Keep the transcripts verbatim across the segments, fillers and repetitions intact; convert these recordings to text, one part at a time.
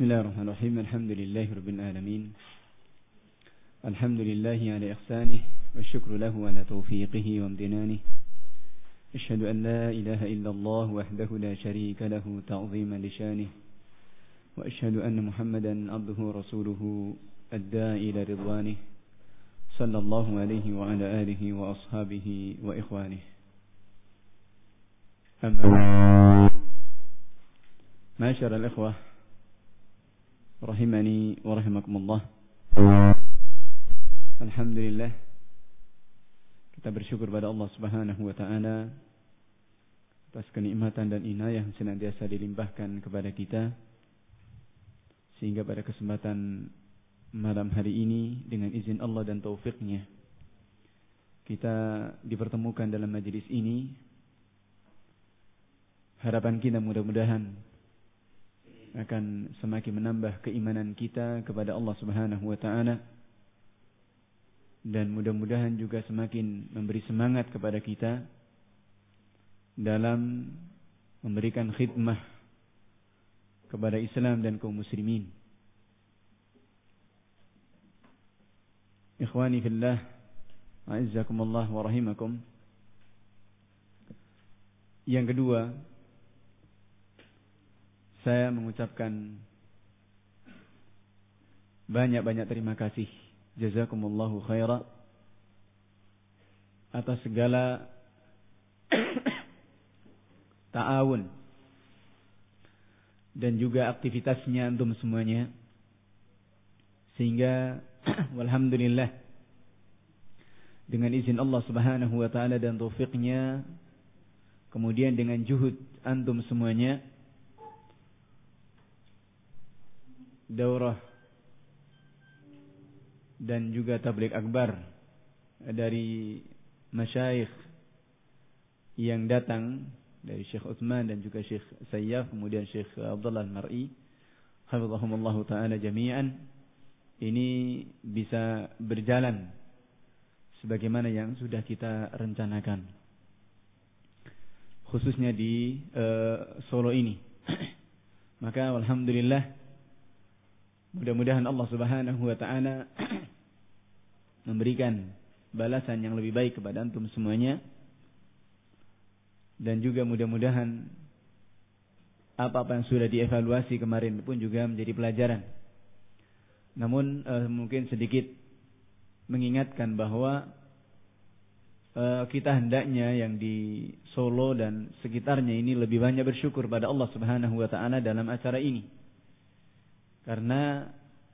بسم الله الرحمن الرحيم. الحمد لله رب العالمين. الحمد لله على إحسانه والشكر له على توفيقه وامتنانه. أشهد أن لا إله إلا الله وحده لا شريك له تعظيما لشانه. وأشهد أن محمدا عبده ورسوله الداعي إلى رضوانه صلى الله عليه وعلى آله وأصحابه وإخوانه. أما معاشر الإخوة rahimani wa rahimakumullah. Alhamdulillah, kita bersyukur pada Allah Subhanahu wa taala atas kenikmatan dan inayah yang senantiasa dilimpahkan kepada kita, sehingga pada kesempatan malam hari ini dengan izin Allah dan taufiknya kita dipertemukan dalam majelis ini. Harapan kita mudah-mudahan akan semakin menambah keimanan kita kepada Allah Subhanahu wa taala, dan mudah-mudahan juga semakin memberi semangat kepada kita dalam memberikan khidmah kepada Islam dan kaum muslimin. Ikhwani fillah, a'izzakumullah wa rahimakum. Yang kedua, saya mengucapkan banyak-banyak terima kasih, jazakumullahu khaira, atas segala ta'awun dan juga aktivitasnya antum semuanya, sehingga walhamdulillah dengan izin Allah Subhanahu wa taala dan taufiknya, kemudian dengan juhud antum semuanya, daurah dan juga tabligh akbar dari masyayikh yang datang dari Syekh Utsman dan juga Syekh Sayyaf, kemudian Syekh Abdullah Al-Mar'i, hafizahumullah taala jami'an, ini bisa berjalan sebagaimana yang sudah kita rencanakan, khususnya di uh, Solo ini. Maka alhamdulillah, mudah-mudahan Allah Subhanahu wa taala memberikan balasan yang lebih baik kepada antum semuanya, dan juga mudah-mudahan apa-apa yang sudah dievaluasi kemarin pun juga menjadi pelajaran. Namun uh, mungkin sedikit mengingatkan bahwa uh, kita hendaknya yang di Solo dan sekitarnya ini lebih banyak bersyukur pada Allah Subhanahu wa taala dalam acara ini. Karena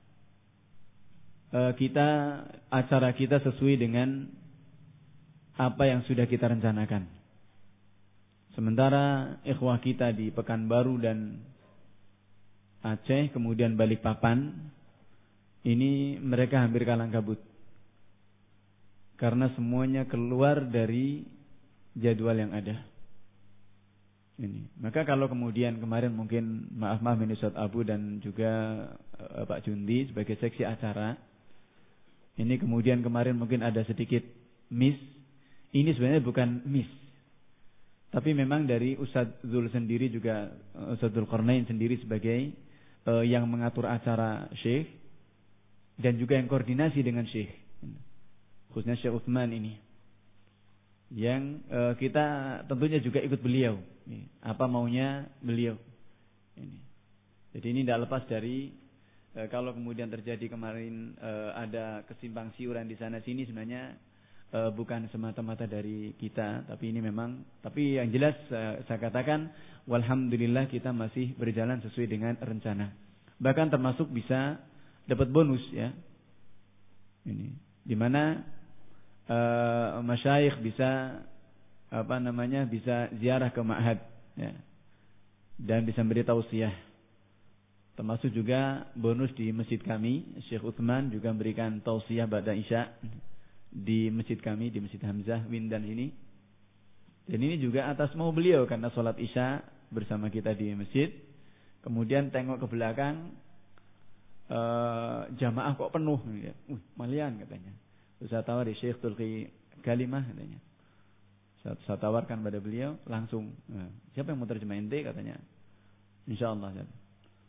uh, kita acara kita sesuai dengan apa yang sudah kita rencanakan. Sementara ikhwah kita di Pekanbaru dan Aceh, kemudian Balikpapan, ini mereka hampir kalang kabut, karena semuanya keluar dari jadwal yang ada. Ini. Maka kalau kemudian kemarin mungkin maaf-maaf ini Ustaz Abu dan juga uh, Pak Jundi sebagai seksi acara, ini kemudian kemarin mungkin ada sedikit miss. Ini sebenarnya bukan miss, tapi memang dari Ustaz Zul sendiri juga, uh, Ustaz Dzulqarnain sendiri sebagai uh, yang mengatur acara Syekh dan juga yang koordinasi dengan Syekh, khususnya Syekh Utsman ini, yang uh, kita tentunya juga ikut beliau, ini, apa maunya beliau ini. Jadi ini tidak lepas dari uh, kalau kemudian terjadi kemarin uh, ada kesimpang siuran di sana sini, sebenarnya uh, bukan semata-mata dari kita, tapi ini memang, tapi yang jelas uh, saya katakan walhamdulillah kita masih berjalan sesuai dengan rencana, bahkan termasuk bisa dapat bonus ya, ini di mana Uh, masyayikh bisa apa namanya bisa ziarah ke ma'had ya, dan bisa beri tausiah. Termasuk juga bonus di masjid kami, Syekh Utsman juga memberikan tausiah ba'da isya di masjid kami, di Masjid Hamzah Windan ini. Dan ini juga atas mau beliau, karena sholat isya bersama kita di masjid, kemudian tengok ke belakang, uh, jamaah kok penuh ya. Uh, malian katanya. Terus saya tawar di Syekh Tulqi Kalimah katanya. Saya, saya tawarkan pada beliau langsung. Nah, siapa yang mau terjemah ente katanya? Insyaallah.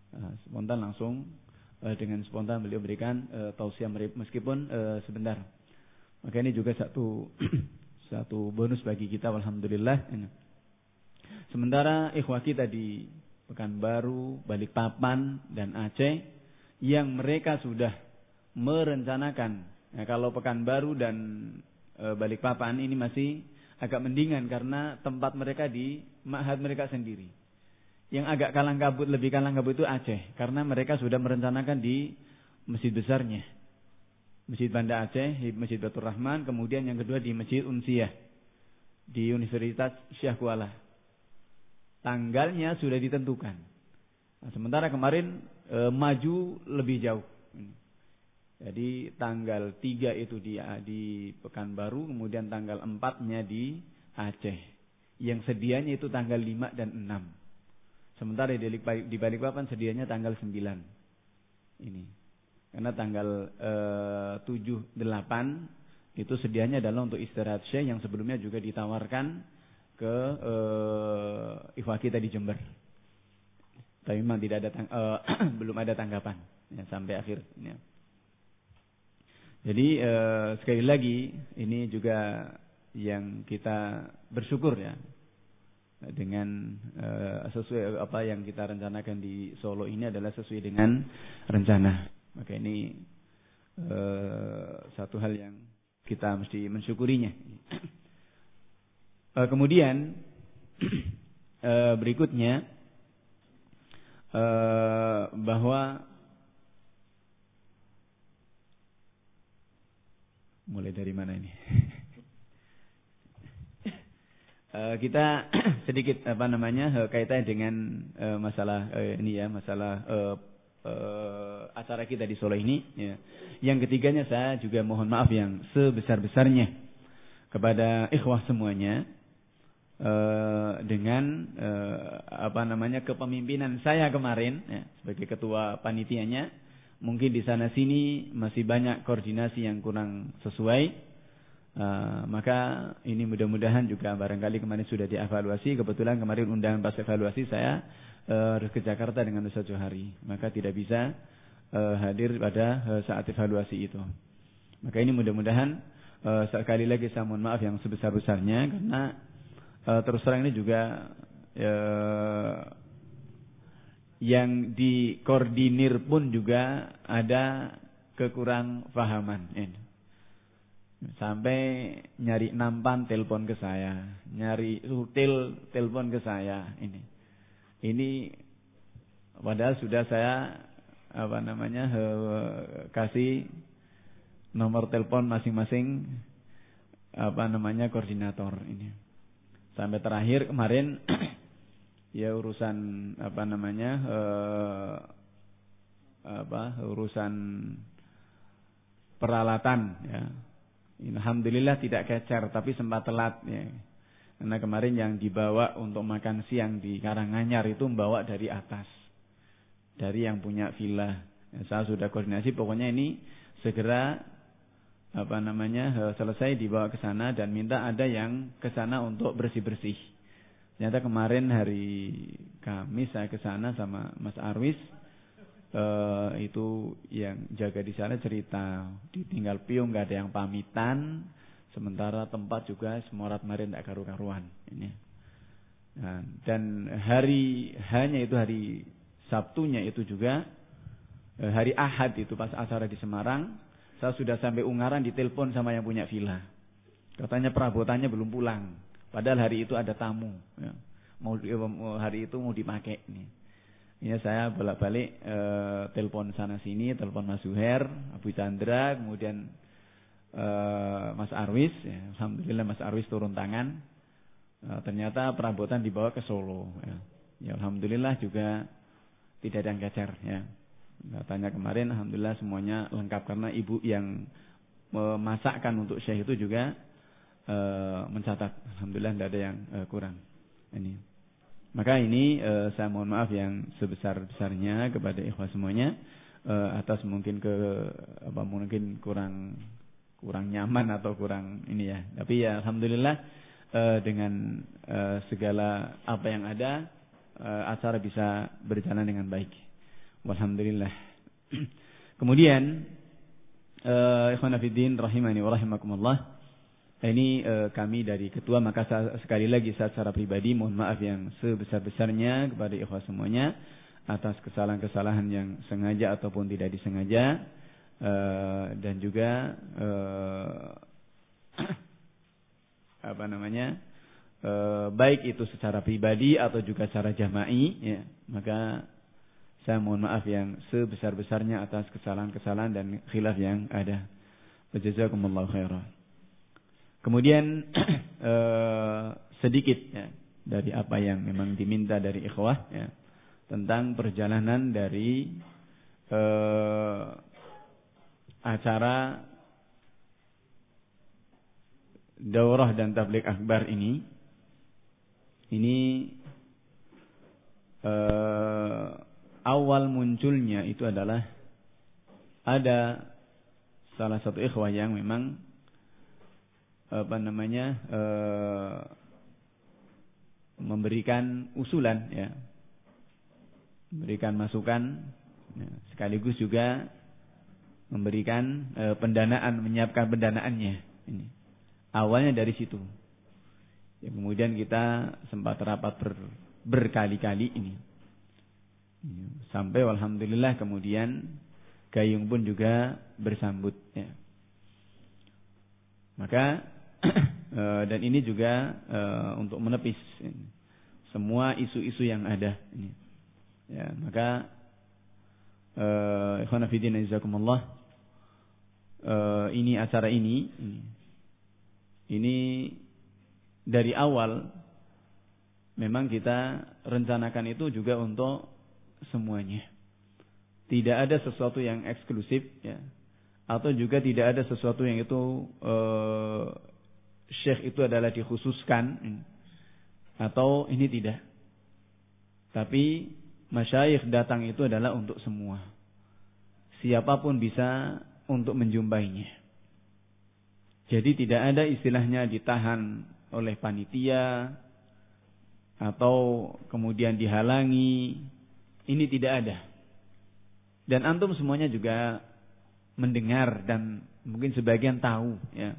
Uh, spontan langsung uh, dengan spontan beliau berikan uh, tausiah meskipun uh, sebentar. Maka ini juga satu satu bonus bagi kita, alhamdulillah. Sementara ikhwah kita di Pekanbaru, Balikpapan dan Aceh yang mereka sudah merencanakan. Nah, kalau Pekanbaru dan e, Balikpapan ini masih agak mendingan karena tempat mereka di ma'had mereka sendiri. Yang agak kalang kabut, lebih kalang kabut itu Aceh karena mereka sudah merencanakan di masjid besarnya. Masjid Banda Aceh, Masjid Batur Rahman, kemudian yang kedua di Masjid Unsiyah di Universitas Syekh Kuala. Tanggalnya sudah ditentukan. Nah, sementara kemarin e, maju lebih jauh. Jadi tanggal tiga itu di, di Pekanbaru, kemudian tanggal empatnya di Aceh. Yang sedianya itu tanggal lima dan enam. Sementara di, di Balikpapan sedianya tanggal sembilan. Ini. Karena tanggal e, tujuh, delapan itu sedianya adalah untuk istirahat Syekh yang sebelumnya juga ditawarkan ke uh, ikhwah kita di Jember. Tapi memang tidak ada tang- uh, belum ada tanggapan ya, sampai akhir ya. Jadi uh, sekali lagi ini juga yang kita bersyukur ya dengan uh, sesuai apa yang kita rencanakan di Solo ini adalah sesuai dengan rencana. Maka ini uh, satu hal yang kita mesti mensyukurinya. Uh, kemudian uh, berikutnya uh, bahwa mulai dari mana ini? uh, kita sedikit apa namanya uh, kaitannya dengan uh, masalah uh, ini ya, masalah uh, uh, acara kita di Solo ini. Ya. Yang ketiganya saya juga mohon maaf yang sebesar-besarnya kepada ikhwah semuanya. Uh, dengan uh, apa namanya kepemimpinan saya kemarin ya, sebagai ketua panitianya, mungkin di sana sini masih banyak koordinasi yang kurang sesuai, uh, maka ini mudah-mudahan juga barangkali kemarin sudah dievaluasi. Kebetulan kemarin undangan pas evaluasi saya uh, harus ke Jakarta dengan Ustaz Johari, maka tidak bisa uh, hadir pada uh, saat evaluasi itu. Maka ini mudah-mudahan uh, sekali lagi saya mohon maaf yang sebesar-besarnya karena Uh, terus terang ini juga uh, yang dikoordinir pun juga ada kekurang pahaman. Ya. Sampai nyari nampan telepon ke saya, nyari rutil telepon ke saya. Ini, ini padahal sudah saya apa namanya uh, kasih nomor telepon masing-masing apa namanya koordinator ini. Sampai terakhir kemarin ya urusan apa namanya eh, apa urusan peralatan ya. Alhamdulillah tidak kecer tapi sempat telat ya. Karena kemarin yang dibawa untuk makan siang di Karanganyar itu membawa dari atas. Dari yang punya villa. Ya, saya sudah koordinasi pokoknya ini segera apa namanya selesai dibawa ke sana dan minta ada yang ke sana untuk bersih-bersih. Ternyata kemarin hari Kamis saya ke sana sama Mas Arwis, eh, itu yang jaga di sana cerita ditinggal piung nggak ada yang pamitan, sementara tempat juga semorat marin tak karu-karuan. Ini. Nah, dan hari hanya itu hari Sabtunya itu juga eh, hari Ahad itu pas acara di Semarang. Saya sudah sampai Ungaran ditelepon sama yang punya villa. Katanya perabotannya belum pulang. Padahal hari itu ada tamu. Ya. Mau hari itu mau dipakai. Nih. Ya saya bolak-balik e, telepon sana sini, telepon Mas Zuher, Abu Chandra, kemudian e, Mas Arwis. Ya. Alhamdulillah Mas Arwis turun tangan. E, ternyata perabotan dibawa ke Solo. Ya. Ya alhamdulillah juga tidak ada yang kecer. Ya. Katanya kemarin alhamdulillah semuanya lengkap karena ibu yang memasakkan untuk Syekh itu juga e, mencatat alhamdulillah tidak ada yang e, kurang. Ini. Maka ini e, saya mohon maaf yang sebesar-besarnya kepada ikhwah semuanya e, atas mungkin ke apa mungkin kurang kurang nyaman atau kurang ini ya. Tapi ya alhamdulillah e, dengan e, segala apa yang ada e, acara bisa berjalan dengan baik. Walhamdulillah. Kemudian uh, ikhwan fillah rahimani wa rahimakumullah. Ini uh, kami dari ketua, maka sekali lagi saya secara pribadi mohon maaf yang sebesar-besarnya kepada ikhwah semuanya atas kesalahan-kesalahan yang sengaja ataupun tidak disengaja, uh, dan juga uh, apa namanya uh, baik itu secara pribadi atau juga secara jama'i, ya, maka saya mohon maaf yang sebesar-besarnya atas kesalahan-kesalahan dan khilaf yang ada. Jazakumullahu khairan. Kemudian eh, sedikit ya, dari apa yang memang diminta dari ikhwah ya, tentang perjalanan dari eh, acara daurah dan tabligh akbar ini. Ini eh, awal munculnya itu adalah ada salah satu ikhwah yang memang apa namanya e, memberikan usulan, ya, memberikan masukan, ya, sekaligus juga memberikan e, pendanaan, menyiapkan pendanaannya. Ini awalnya dari situ. Ya, kemudian kita sempat rapat ber, berkali-kali ini. Sampai alhamdulillah kemudian gayung pun juga bersambut, ya. Maka dan ini juga untuk menepis semua isu-isu yang ada ini. Ya, maka ikhwan fillah jazakumullah, ini acara ini ini, ini dari awal memang kita rencanakan itu juga untuk semuanya. Tidak ada sesuatu yang eksklusif, ya, atau juga tidak ada sesuatu yang itu uh, syekh itu adalah dikhususkan, atau ini tidak. Tapi masyayikh datang itu adalah untuk semua. Siapapun bisa untuk menjumpainya. Jadi tidak ada istilahnya ditahan oleh panitia atau kemudian dihalangi. Ini tidak ada. Dan antum semuanya juga mendengar dan mungkin sebagian tahu, ya,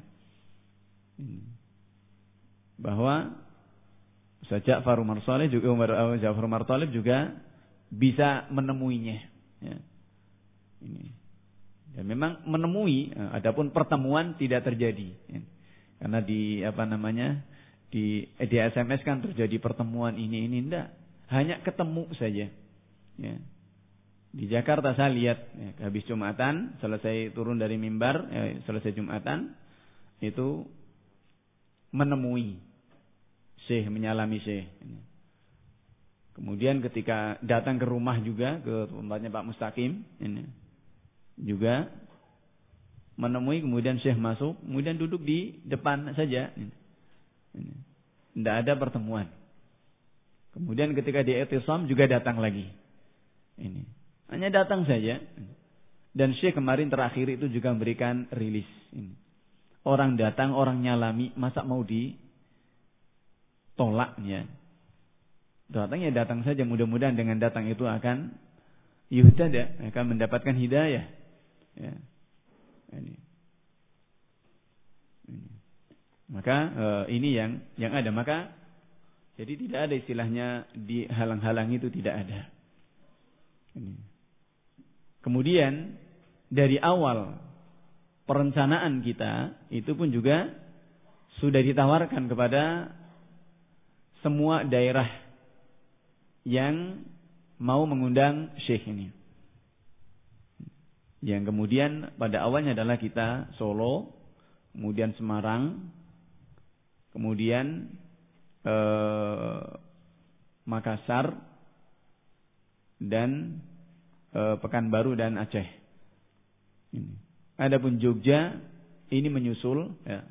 bahwa Ustaz Ja'far Umar Shalih juga Umar Ja'far Umar Thalib juga bisa menemuinya, ya. Ini. Dan memang menemui, adapun pertemuan tidak terjadi, ya. Karena di apa namanya di di S M S kan terjadi pertemuan ini ini enggak, hanya ketemu saja, ya. Di Jakarta saya lihat, ya, habis Jumatan, selesai turun dari mimbar, ya, selesai Jumatan, itu menemui syekh, menyalami syekh. Kemudian ketika datang ke rumah juga, ke tempatnya Pak Mustaqim, ini, juga menemui, kemudian syekh masuk, kemudian duduk di depan saja. Ini. Ini. Tidak ada pertemuan. Kemudian ketika di I'tisam juga datang lagi. Ini. Hanya datang saja. Dan syekh kemarin terakhir itu juga memberikan rilis. Ini. Orang datang, orang nyalami, masa mau ditolaknya? Datangnya datang saja, mudah-mudahan dengan datang itu akan yuhtada, akan mendapatkan hidayah. Ya. Ini. Ini. Maka uh, ini yang yang ada. Maka jadi tidak ada istilahnya dihalang-halangi, itu tidak ada. Ini. Kemudian dari awal perencanaan kita itu pun juga sudah ditawarkan kepada semua daerah yang mau mengundang syekh ini. Yang kemudian pada awalnya adalah kita Solo, kemudian Semarang, kemudian eh, Makassar, dan eh, Pekanbaru dan Aceh. Ini. Adapun Jogja ini menyusul, ya.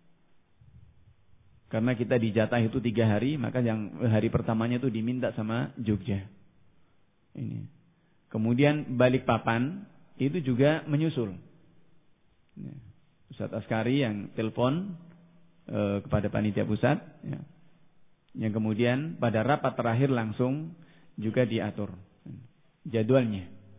Karena kita dijatah itu tiga hari, maka yang hari pertamanya itu diminta sama Jogja. Ini. Kemudian Balikpapan itu juga menyusul. Ya. Ustaz Askari yang telepon e, kepada panitia pusat, ya. Yang kemudian pada rapat terakhir langsung juga diatur jadwalnya.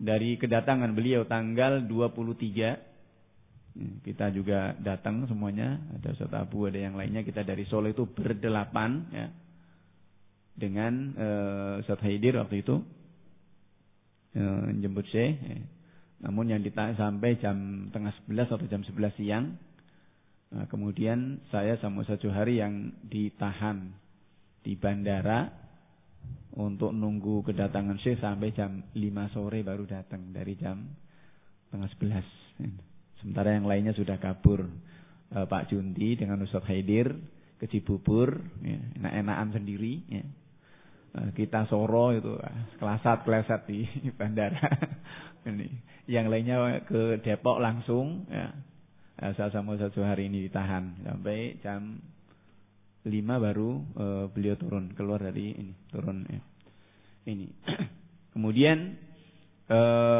dari kedatangan beliau tanggal dua puluh tiga. Kita juga datang semuanya, ada Ustaz Abu, ada yang lainnya. Kita dari Solo itu berdelapan ya. Dengan uh, Ustaz Haidir waktu itu uh, jemput Syekh ya. Namun yang ditahan sampai jam tengah sebelas atau jam sebelas siang. Nah, kemudian saya sama Ustaz Johari yang ditahan di bandara untuk nunggu kedatangan Syekh sampai jam lima sore baru datang, dari jam tengah sebelas. Sementara yang lainnya sudah kabur. E, Pak Junti dengan Ustaz Haidir ke Cibubur, ya, enak-enakan sendiri. Ya. E, kita Soro itu kelasat-kelasat di bandara. Ini. Yang lainnya ke Depok langsung. Ya. E, saya sama Ustaz Johari ini ditahan sampai jam lima baru e, beliau turun, keluar dari ini, turun. Ya. Ini. Kemudian e,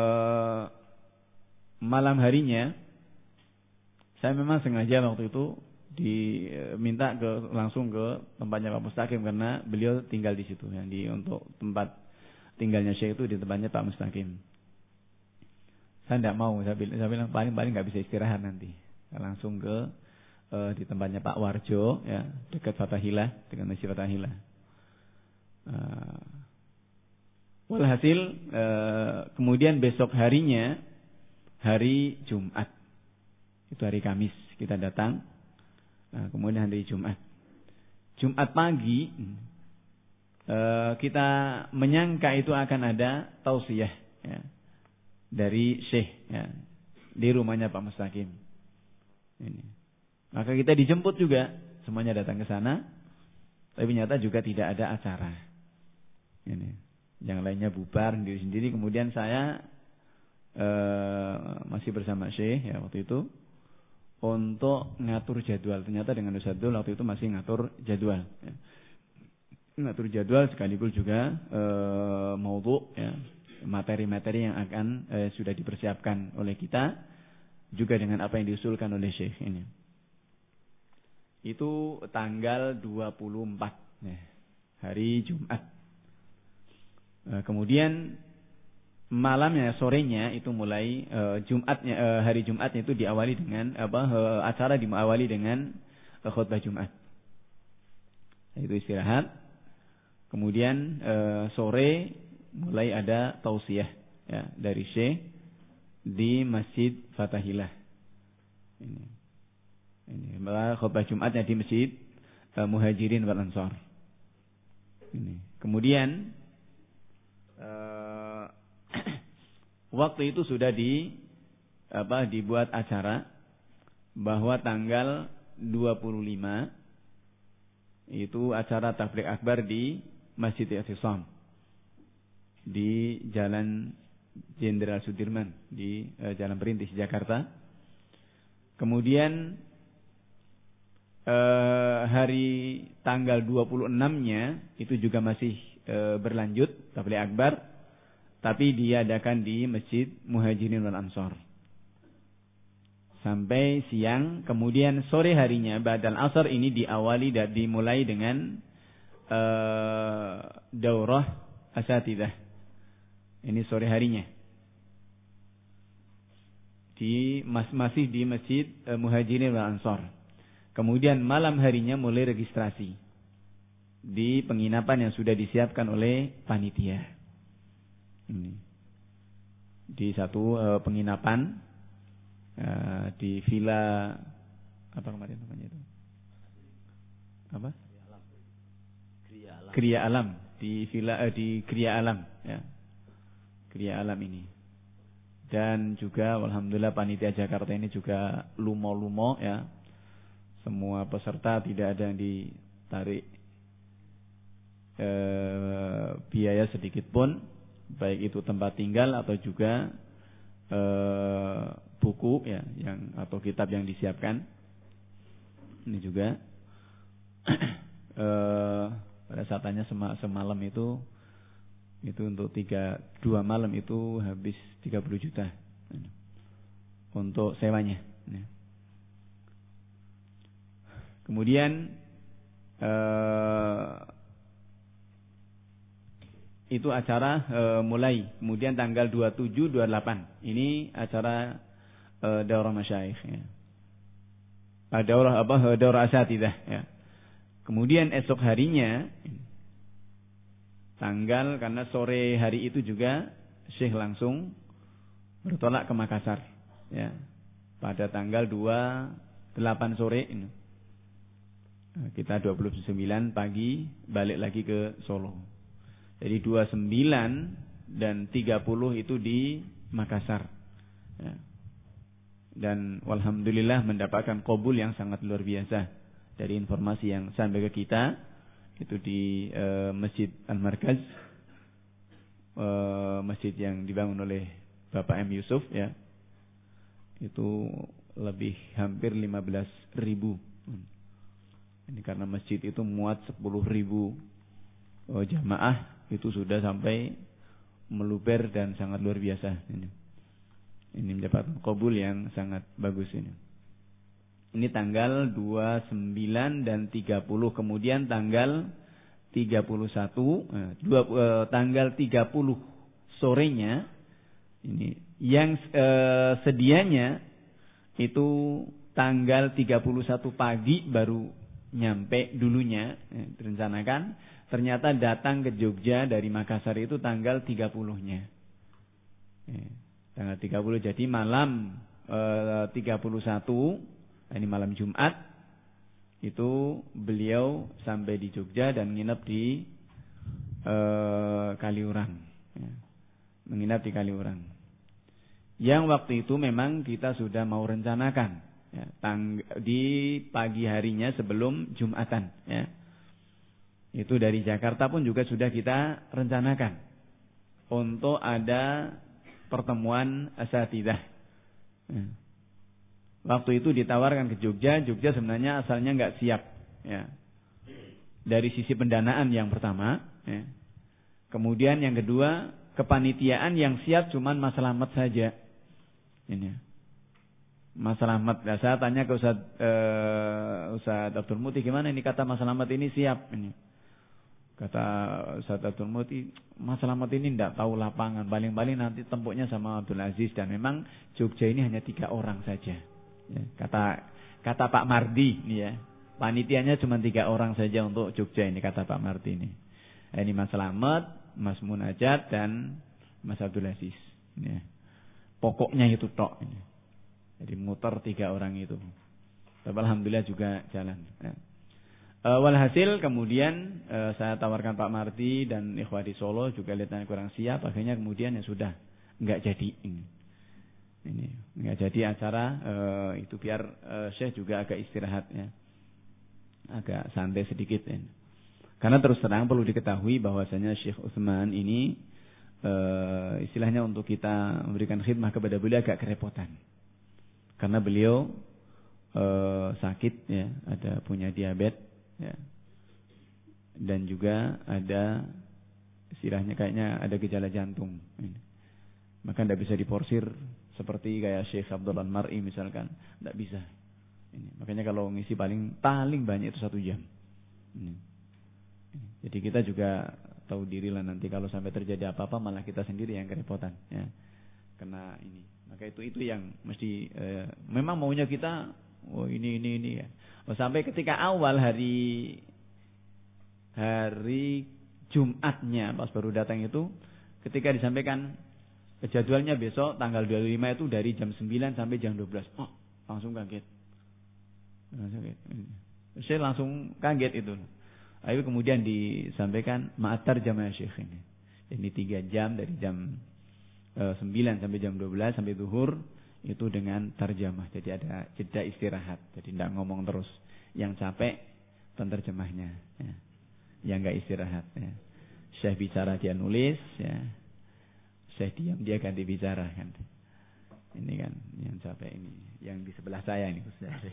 malam harinya saya memang sengaja waktu itu diminta ke langsung ke tempatnya Pak Mustaqim karena beliau tinggal di situ ya, di untuk tempat tinggalnya Syekh itu di tempatnya Pak Mustaqim. Saya tidak mau, saya bilang, saya bilang paling-paling nggak bisa istirahat nanti. Saya langsung ke uh, di tempatnya Pak Warjo ya, dekat Fathahilah, dengan Masjid Fathahilah. Uh, walhasil uh, kemudian besok harinya hari Jumat. Itu hari Kamis kita datang. Nah, kemudian hari Jumat. Jumat pagi eh, kita menyangka itu akan ada tausiyah ya, dari Syekh ya, di rumahnya Pak Mustaqim. Ini. Maka kita dijemput juga, semuanya datang ke sana. Tapi nyata juga tidak ada acara. Ini. Yang lainnya bubar sendiri-sendiri. Kemudian saya eh, masih bersama Syekh ya waktu itu, untuk ngatur jadwal. Ternyata dengan Ustaz Dul waktu itu masih ngatur jadwal. Ya. Ngatur jadwal sekaligus juga e, maudhu, ya, materi-materi yang akan e, sudah dipersiapkan oleh kita, juga dengan apa yang diusulkan oleh Syekh ini. Itu tanggal dua puluh empat, ya, hari Jumat. E, kemudian malamnya, sorenya itu mulai uh, Jumatnya uh, hari Jumatnya itu diawali dengan apa uh, acara diawali dengan uh, khutbah Jumat. Itu istirahat. Kemudian uh, sore mulai ada tausiyah ya dari Syekh di Masjid Fathahilah. Ini. Ini khutbah Jumatnya di Masjid uh, Muhajirin wal Ansar. Ini. Kemudian uh, waktu itu sudah di apa dibuat acara bahwa tanggal dua puluh lima itu acara tabligh akbar di Masjid I'tisam di Jalan Jenderal Sudirman di eh, Jalan Perintis Jakarta. Kemudian eh, hari tanggal dua puluh enam-nya itu juga masih eh, berlanjut tabligh akbar, tapi diadakan di Masjid Muhajirin wal Ansar sampai siang. Kemudian sore harinya ba'dal asar ini diawali dan dimulai dengan uh, daurah asatidah. Ini sore harinya di mas, masih di Masjid uh, Muhajirin wal Ansar. Kemudian malam harinya mulai registrasi di penginapan yang sudah disiapkan oleh panitia. Ini. Di satu uh, penginapan uh, di villa apa kemarin namanya itu? Apa? Kriya Alam. Kriya Alam di villa uh, di Kriya Alam ya. Kriya Alam ini. Dan juga alhamdulillah panitia Jakarta ini juga lumo-lumo ya. Semua peserta tidak ada yang ditarik uh, biaya sedikit pun. Baik itu tempat tinggal atau juga e, buku ya yang atau kitab yang disiapkan. Ini juga e, pada saat tanya sema, semalam itu itu untuk tiga dua malam itu habis tiga puluh juta untuk sewanya. Kemudian e, itu acara e, mulai. Kemudian tanggal dua puluh tujuh, dua puluh delapan. Ini acara e, daurah masyayikh ya. Daurah apa? Daurah asatidah ya. Kemudian esok harinya tanggal, karena sore hari itu juga Syekh langsung bertolak ke Makassar ya. Pada tanggal dua puluh delapan sore ini. Kita dua puluh sembilan pagi balik lagi ke Solo. Jadi dua puluh sembilan dan tiga puluh itu di Makassar. Ya. Dan walhamdulillah mendapatkan qabul yang sangat luar biasa dari informasi yang sampai ke kita. Itu di e, Masjid Al-Markaz, e, masjid yang dibangun oleh Bapak M. Yusuf ya. Itu lebih hampir lima belas ribu. Ini karena masjid itu muat sepuluh ribu oh, jamaah, itu sudah sampai meluber dan sangat luar biasa. Ini, ini mendapat qabul yang sangat bagus ini. Ini tanggal dua puluh sembilan dan tiga puluh, kemudian tanggal tiga puluh satu, eh, dua, eh, tanggal tiga puluh sorenya ini yang eh, sedianya itu tanggal tiga puluh satu pagi baru nyampe dulunya, eh, direncanakan, ternyata datang ke Jogja dari Makassar itu tanggal tiga puluh-nya. Eh, tanggal tiga puluh, jadi malam eh, tiga puluh satu, ini malam Jumat, itu beliau sampai di Jogja dan nginep di eh, Kaliurang. Ya, menginap di Kaliurang. Yang waktu itu memang kita sudah mau rencanakan ya, tang- di pagi harinya sebelum Jumatan ya. Itu dari Jakarta pun juga sudah kita rencanakan untuk ada pertemuan asatidah ya. Waktu itu ditawarkan ke Jogja, Jogja sebenarnya asalnya nggak siap ya. Dari sisi pendanaan yang pertama ya. Kemudian yang kedua, kepanitiaan yang siap cuman Mas Slamet saja. Ini. Mas Slamet, nah, saya tanya ke Ustaz uh, Ustaz Abdul Muti, gimana ini kata Mas Slamet ini siap ini. Kata Ustaz Abdul Muti, Mas Slamet ini tidak tahu lapangan, paling-paling nanti tempuknya sama Abdul Aziz, dan memang Jogja ini hanya tiga orang saja. Ya, kata kata Pak Mardi nih ya, panitianya cuma tiga orang saja untuk Jogja ini, kata Pak Mardi ini. Ini Mas Slamet, Mas Munajat dan Mas Abdul Aziz. Ya. Pokoknya itu tok ini. Jadi muter tiga orang itu. Tapi alhamdulillah juga jalan. Ya. E, walhasil kemudian e, saya tawarkan Pak Mardi dan ikhwah di Solo juga lihatnya kurang siap. Akhirnya kemudian ya sudah nggak jadi ini. Ini nggak jadi acara e, itu biar e, Syekh juga agak istirahat ya, agak santai sedikit ya. Karena terus terang perlu diketahui bahwasanya Syekh Utsman ini e, istilahnya untuk kita memberikan khidmah kepada beliau agak kerepotan. Karena beliau e, sakit ya, ada punya diabetes ya. Dan juga ada istilahnya kayaknya ada gejala jantung. Ini. Maka tidak bisa diporsir seperti kayak Syekh Abdullah Mar'i misalkan, tidak bisa. Ini. Makanya kalau ngisi paling paling banyak itu satu jam. Ini. Jadi kita juga tahu diri lah, nanti kalau sampai terjadi apa-apa malah kita sendiri yang kerepotan ya. Kena ini. Maka itu itu yang mesti eh, memang maunya kita oh ini ini ini ya. Oh, sampai ketika awal hari hari Jumatnya pas baru datang itu, ketika disampaikan jadwalnya besok tanggal dua puluh lima itu dari jam sembilan sampai jam dua belas. Oh, langsung kaget. Langsung kaget. Saya langsung kaget itu. Ayo kemudian disampaikan ma'atar jamaah Syekh ini. Jadi tiga jam dari jam e, sembilan sampai jam dua belas sampai zuhur itu dengan tarjamah. Jadi ada jeda istirahat. Jadi tidak ngomong terus. Yang capek penterjemahnya. Ya. Yang enggak istirahat. Ya. Syekh bicara dia nulis. Ya. Syekh diam dia ganti bicara kan. Ini kan yang capek ini. Yang di sebelah saya ini.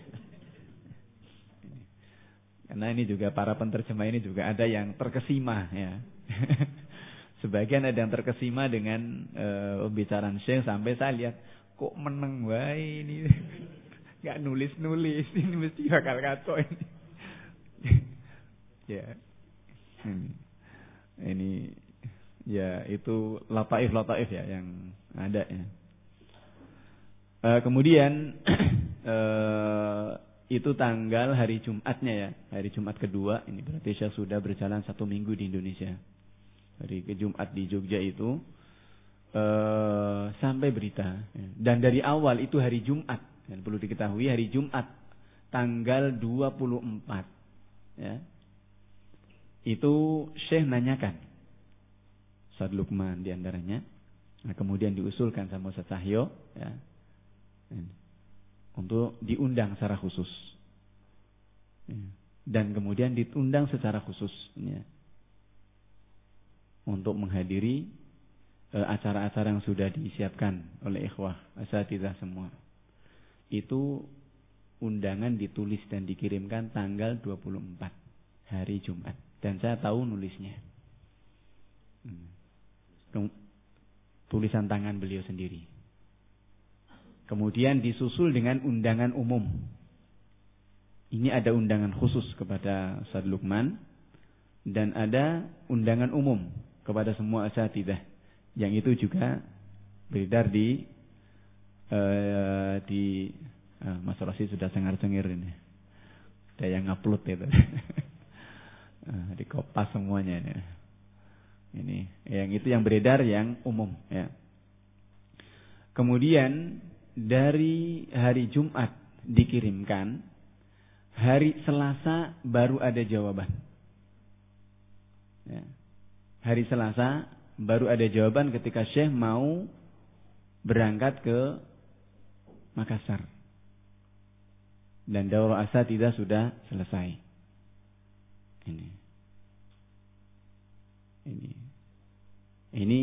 Karena ini juga para penterjemah ini juga ada yang terkesima ya. Sebagian ada yang terkesima dengan uh, pembicaraan Syekh sampai saya lihat kok meneng wae ini. Enggak nulis-nulis, ini mesti bakal kaco ini. Ya. Ini, ini Ya, itu lataif-lataif ya yang ada ya. Uh, kemudian uh, itu tanggal hari Jumatnya ya, hari Jumat kedua. Ini berarti Syekh sudah berjalan satu minggu di Indonesia. Hari ke Jumat di Jogja itu uh, sampai berita. Ya. Dan dari awal itu hari Jumat. Dan perlu diketahui hari Jumat tanggal dua puluh empat. Ya. Itu Syekh nanyakan. Ustaz Lukman diantaranya. Nah, kemudian diusulkan sama Ustaz Cahyo ya, untuk diundang secara khusus ya. Dan kemudian diundang secara khusus ya, untuk menghadiri e, acara-acara yang sudah disiapkan oleh ikhwah asatidzah semua. Itu undangan ditulis dan dikirimkan tanggal dua puluh empat hari Jumat, dan saya tahu nulisnya. Hmm. Tulisan tangan beliau sendiri. Kemudian disusul dengan undangan umum. Ini ada undangan khusus kepada Ustaz Lukman dan ada undangan umum kepada semua asatidzah. Yang itu juga beredar di uh, di uh, Mas Rosi sudah cengar-cengir ini. Ada yang ngupload itu. uh, di kopas semuanya ini. Ini yang itu yang beredar yang umum ya. Kemudian dari hari Jumat dikirimkan, hari Selasa baru ada jawaban. Ya. Hari Selasa baru ada jawaban ketika Syekh mau berangkat ke Makassar. Dan daurah asatidzah sudah selesai. Ini. Ini, ini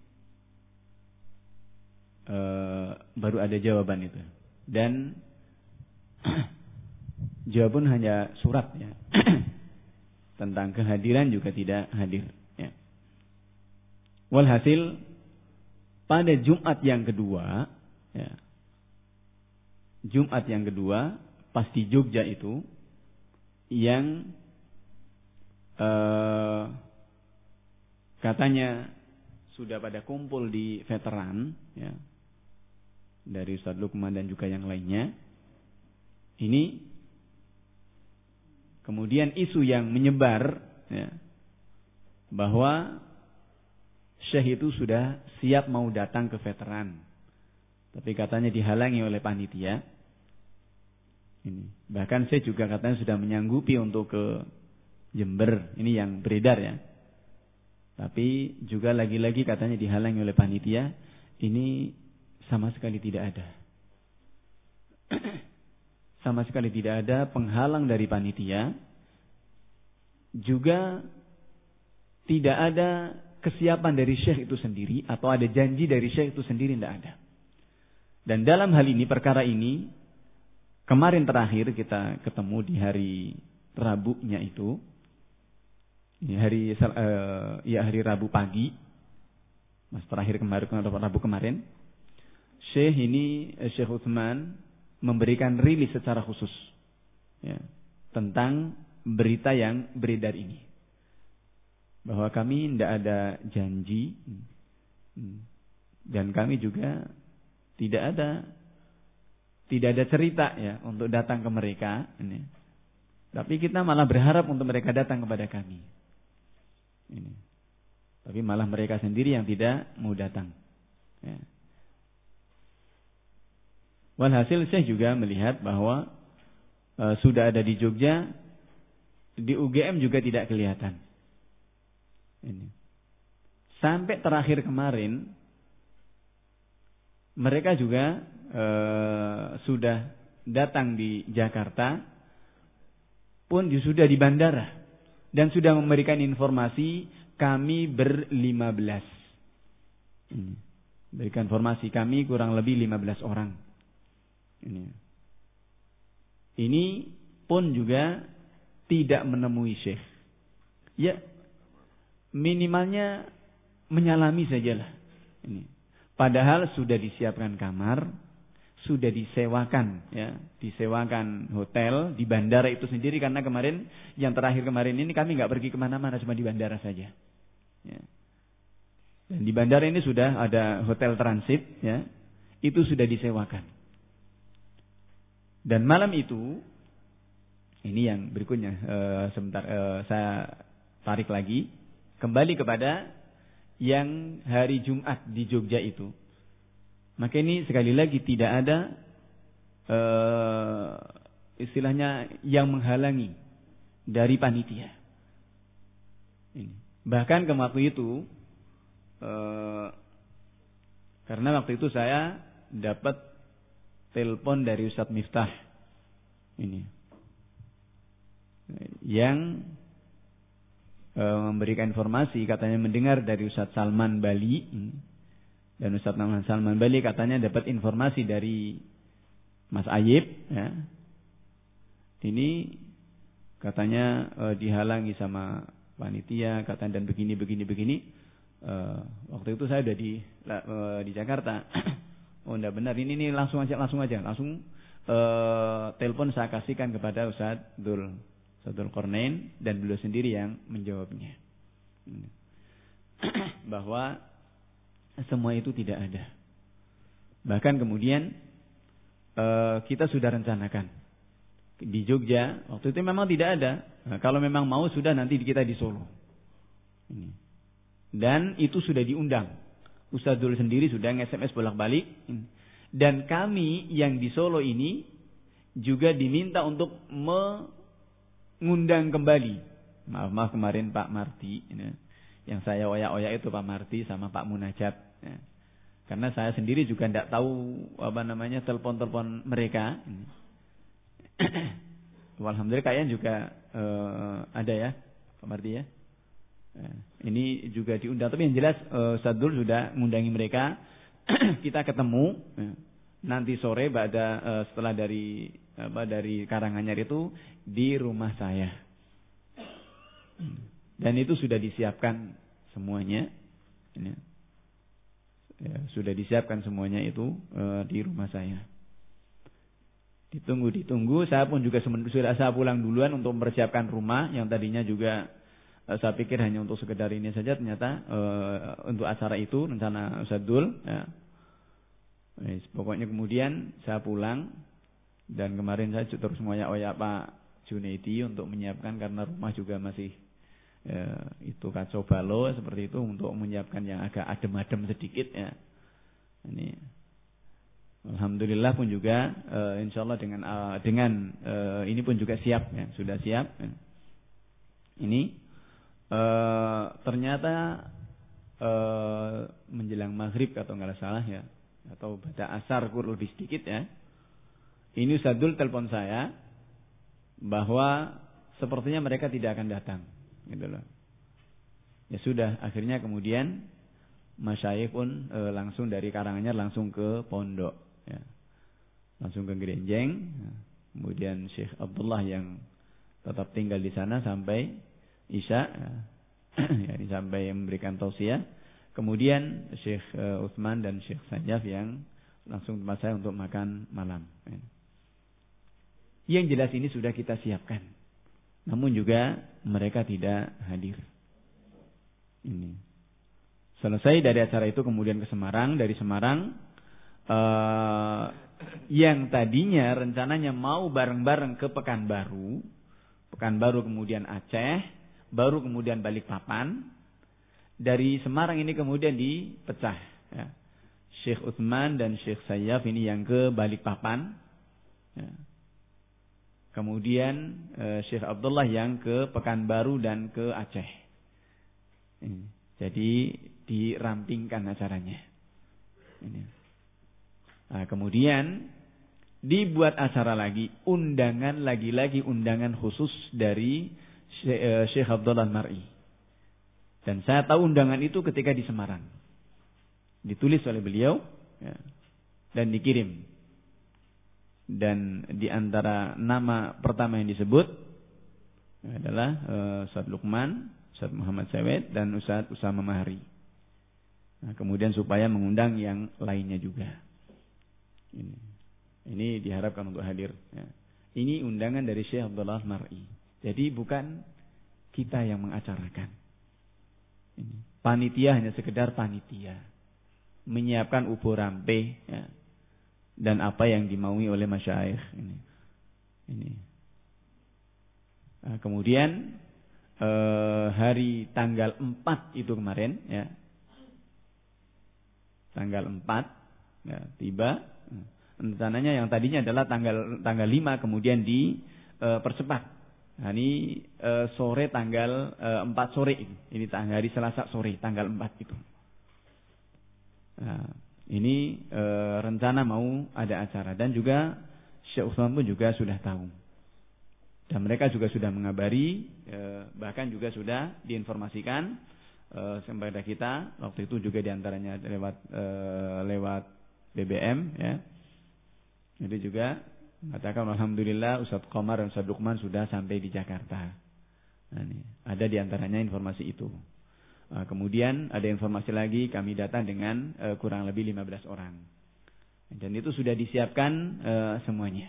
uh, baru ada jawaban itu, dan jawaban hanya surat ya, tentang kehadiran juga tidak hadir. Ya. Walhasil pada Jumat yang kedua, ya, Jumat yang kedua pas di Jogja itu, yang uh, katanya sudah pada kumpul di veteran ya, dari Ustaz Lukman dan juga yang lainnya. Ini kemudian isu yang menyebar ya, bahwa Syekh itu sudah siap mau datang ke veteran, tapi katanya dihalangi oleh panitia. Ini bahkan saya juga katanya sudah menyanggupi untuk ke Jember. Ini yang beredar ya. Tapi juga lagi-lagi katanya dihalangi oleh panitia. Ini sama sekali tidak ada. Sama sekali tidak ada penghalang dari panitia. Juga tidak ada kesiapan dari Syekh itu sendiri, atau ada janji dari Syekh itu sendiri, tidak ada. Dan dalam hal ini, perkara ini, kemarin terakhir kita ketemu di hari Rabunya itu, hari uh, ya hari Rabu pagi, mas terakhir kemarin Rabu kemarin, Syekh ini Syekh Utsman memberikan rilis secara khusus ya, tentang berita yang beredar ini, bahwa kami tidak ada janji dan kami juga tidak ada tidak ada cerita ya untuk datang ke mereka ini. Tapi kita malah berharap untuk mereka datang kepada kami. Ini. Tapi malah mereka sendiri yang tidak mau datang. Ya. Walhasil saya juga melihat bahwa e, sudah ada di Jogja, di U G M juga tidak kelihatan. Ini. Sampai terakhir kemarin, mereka juga e, sudah datang di Jakarta, pun sudah di bandara. Dan sudah memberikan informasi kami berlima belas. Ini. Berikan informasi kami kurang lebih lima belas orang. Ini. Ini pun juga tidak menemui Syekh. Ya, minimalnya menyalami sajalah. Ini. Padahal sudah disiapkan kamar, sudah disewakan, ya, disewakan hotel di bandara itu sendiri, karena kemarin, yang terakhir kemarin ini kami nggak pergi kemana-mana, cuma di bandara saja. Ya. Dan di bandara ini sudah ada hotel transit, ya, itu sudah disewakan. Dan malam itu, ini yang berikutnya, e, sebentar e, saya tarik lagi, kembali kepada yang hari Jumat di Jogja itu. Maka ini sekali lagi tidak ada e, istilahnya yang menghalangi dari panitia. Ini. Bahkan ke waktu itu, e, karena waktu itu saya dapat telepon dari Ustadz Miftah ini, yang e, memberikan informasi, katanya mendengar dari Ustadz Salman Bali, dan Ustadz Salman Bali katanya dapat informasi dari Mas Ayib, ya. Ini katanya e, dihalangi sama panitia, katanya, dan begini begini begini. E, waktu itu saya udah di e, di Jakarta. Oh, enggak benar, ini ini langsung aja langsung aja langsung e, telepon saya kasihkan kepada Ustadz Dul Ustadz Qornain, dan beliau sendiri yang menjawabnya. Bahwa semua itu tidak ada. Bahkan kemudian e, kita sudah rencanakan di Jogja, waktu itu memang tidak ada. Nah, kalau memang mau sudah nanti kita di Solo. Ini. Dan itu sudah diundang. Ustadz Dul sendiri sudah nge-S M S bolak-balik. Dan kami yang di Solo ini juga diminta untuk mengundang kembali. Maaf-maaf kemarin Pak Marti, ini, yang saya oyak-oyak itu Pak Marti sama Pak Munajat. Ya. Karena saya sendiri juga tidak tahu apa namanya telepon-telepon mereka. Alhamdulillah kayaknya juga uh, ada ya Pak Marti ya. Nah, ini juga diundang, tapi yang jelas uh, Ustadz Dul sudah mengundangi mereka. Kita ketemu uh, nanti sore pada uh, setelah dari apa dari Karanganyar itu di rumah saya. Dan itu sudah disiapkan semuanya. Ini, ya, sudah disiapkan semuanya itu uh, di rumah saya. Ditunggu ditunggu, saya pun juga sudah saya pulang duluan untuk mempersiapkan rumah yang tadinya juga saya pikir hanya untuk sekedar ini saja, ternyata e, untuk acara itu rencana Ustadz Dul. Ya. Pokoknya kemudian saya pulang, dan kemarin saya terus ngoyak-oyak Pak Junaidi untuk menyiapkan, karena rumah juga masih e, itu kacau balau seperti itu, untuk menyiapkan yang agak adem-adem sedikit ya. Ini alhamdulillah pun juga e, insya Allah dengan e, dengan e, ini pun juga siap ya, sudah siap. Ya. Ini Uh, ternyata uh, menjelang maghrib atau nggak salah ya, atau pada asar kurang lebih sedikit ya, ini Ustadz Dul telepon saya bahwa sepertinya mereka tidak akan datang, gitu loh. Ya sudah, akhirnya kemudian masyayikh pun uh, langsung dari Karanganyar langsung ke pondok, ya. Langsung ke Gerenjeng. Kemudian Syekh Abdullah yang tetap tinggal di sana sampai Isya, ya, sampai memberikan tausiah. Kemudian Syekh uh, Utsman dan Syekh Sanjaf yang langsung tempat saya untuk makan malam. Yang jelas ini sudah kita siapkan. Namun juga mereka tidak hadir. Ini. Selesai dari acara itu kemudian ke Semarang. Dari Semarang uh, yang tadinya rencananya mau bareng-bareng ke Pekanbaru. Pekanbaru kemudian Aceh. Baru kemudian Balikpapan. Dari Semarang ini kemudian dipecah. Ya. Syekh Utsman dan Syekh Sayyaf ini yang ke Balikpapan. Ya. Kemudian eh, Syekh Abdullah yang ke Pekanbaru dan ke Aceh. Ini. Jadi dirampingkan acaranya. Ini. Nah, kemudian dibuat acara lagi. Undangan lagi-lagi undangan khusus dari Syekh Abdullah Mar'i. Dan saya tahu undangan itu ketika di Semarang. Ditulis oleh beliau ya, dan dikirim. Dan di antara nama pertama yang disebut adalah uh, Ustadz Luqman, Ustadz Muhammad Sawed, dan Ustadz Usama Mahari. Nah, kemudian supaya mengundang yang lainnya juga. Ini, ini diharapkan untuk hadir. Ya. Ini undangan dari Syekh Abdullah Mar'i. Jadi bukan kita yang mengacarakan. Ini. Panitia hanya sekedar panitia, menyiapkan ubur rampe, ya, dan apa yang dimaui oleh masyayikh ini. Ini. Nah, kemudian eh, hari tanggal empat itu kemarin, ya, tanggal empat, ya, tiba. Rencananya yang tadinya adalah tanggal tanggal lima, kemudian dipercepat. Nah, ini e, sore tanggal e, empat sore ini. Ini hari Selasa sore tanggal empat itu. Nah, ini e, rencana mau ada acara dan juga Syekh Utsman pun juga sudah tahu. Dan mereka juga sudah mengabari, e, bahkan juga sudah diinformasikan e, kepada kita. Waktu itu juga diantaranya lewat e, lewat B B M, ya. Jadi juga mengatakan alhamdulillah Ustadz Qomar dan Ustadz Lukman sudah sampai di Jakarta. Nah, ini, ada di antaranya informasi itu. Uh, kemudian ada informasi lagi kami datang dengan uh, kurang lebih lima belas orang. Dan itu sudah disiapkan uh, semuanya.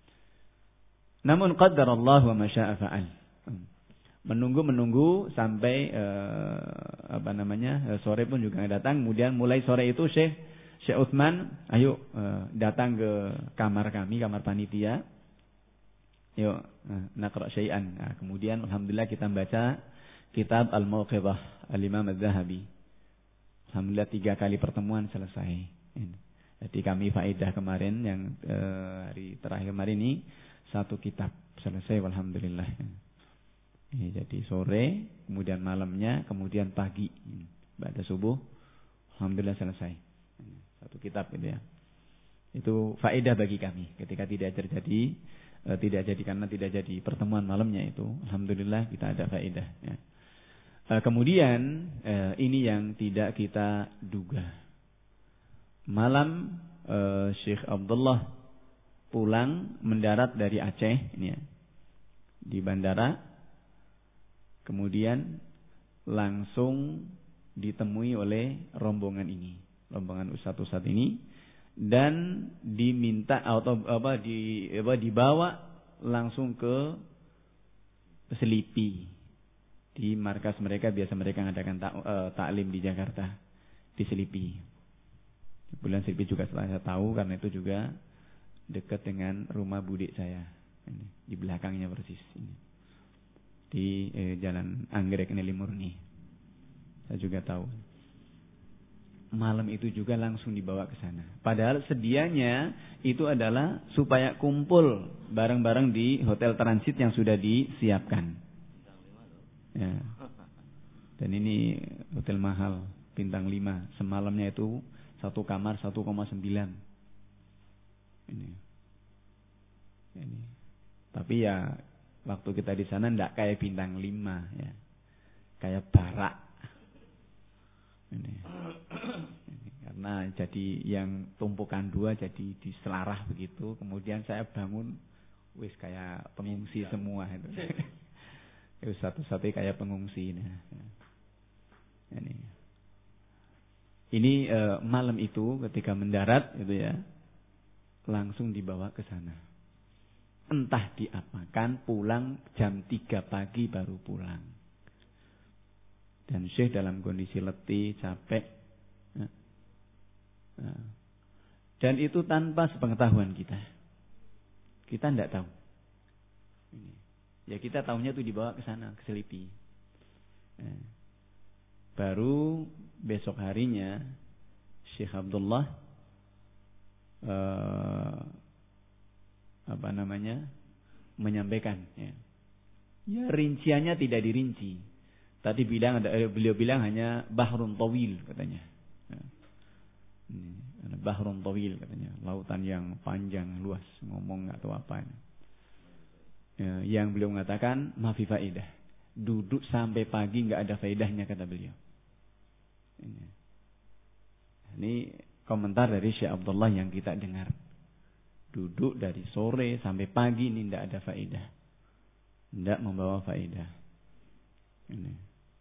Namun qaddarallah wa ma syaa fa'al. Menunggu-menunggu sampai uh, apa namanya? Uh, sore pun juga datang. Kemudian mulai sore itu Syekh Syekh Utsman, ayo uh, datang ke kamar kami, kamar panitia. Yuk, uh, naqra syai'an. Nah, kemudian alhamdulillah kita baca kitab Al-Mauqidhah Al-Imam Az-Zahabi. Alhamdulillah tiga kali pertemuan selesai. Jadi kami faedah kemarin yang uh, hari terakhir kemarin ini satu kitab selesai alhamdulillah. Ini jadi sore, kemudian malamnya, kemudian pagi. Pada subuh alhamdulillah selesai. Satu kitab gitu ya. Itu faedah bagi kami ketika tidak terjadi e, tidak jadi karena tidak jadi pertemuan malamnya itu. Alhamdulillah kita ada faedah, ya. E, kemudian e, ini yang tidak kita duga. Malam e, Syekh Abdullah pulang mendarat dari Aceh ini ya, di bandara. Kemudian langsung ditemui oleh rombongan ini. Rombongan ustadz-ustadz ini, dan diminta atau apa di apa dibawa langsung ke Selipi, di markas mereka biasa mereka mengadakan ta, uh, taklim di Jakarta, di Selipi. Bulan Selipi juga saya tahu karena itu juga dekat dengan rumah budik saya, ini, di belakangnya persis ini, di eh, Jalan Anggrek Neli Murni. Saya juga tahu. Malam itu juga langsung dibawa ke sana. Padahal sedianya itu adalah supaya kumpul bareng-bareng di hotel transit yang sudah disiapkan. Ya. Dan ini hotel mahal, bintang lima. Semalamnya itu satu kamar satu koma sembilan. Ini. Ini. Tapi ya waktu kita di sana enggak kayak bintang lima ya. Kayak barak. Ini. Ini karena jadi yang tumpukan dua jadi diselarah begitu, kemudian saya bangun wis kayak pengungsi semua itu. Itu satu-satu kayak pengungsi ini. Ini. Ini e, malam itu ketika mendarat itu ya, langsung dibawa ke sana. Entah diapakan, pulang jam tiga pagi baru pulang. Dan Syekh dalam kondisi letih, capek. Dan itu tanpa sepengetahuan kita. Kita tidak tahu. Ya kita tahunya itu dibawa ke sana, ke Selipi. Baru besok harinya Syekh Abdullah eh, apa namanya menyampaikan. Ya, ya rinciannya tidak dirinci. Tadi bilang ada, beliau bilang hanya bahrun tawil katanya. Ini, bahrun tawil katanya, lautan yang panjang luas, ngomong nggak tahu apa. Ya, yang beliau mengatakan mafi faedah, duduk sampai pagi nggak ada faedahnya kata beliau. Ini, ini komentar dari Syekh Abdullah yang kita dengar. Duduk dari sore sampai pagi ini nggak ada faedah, nggak membawa faedah. Ini.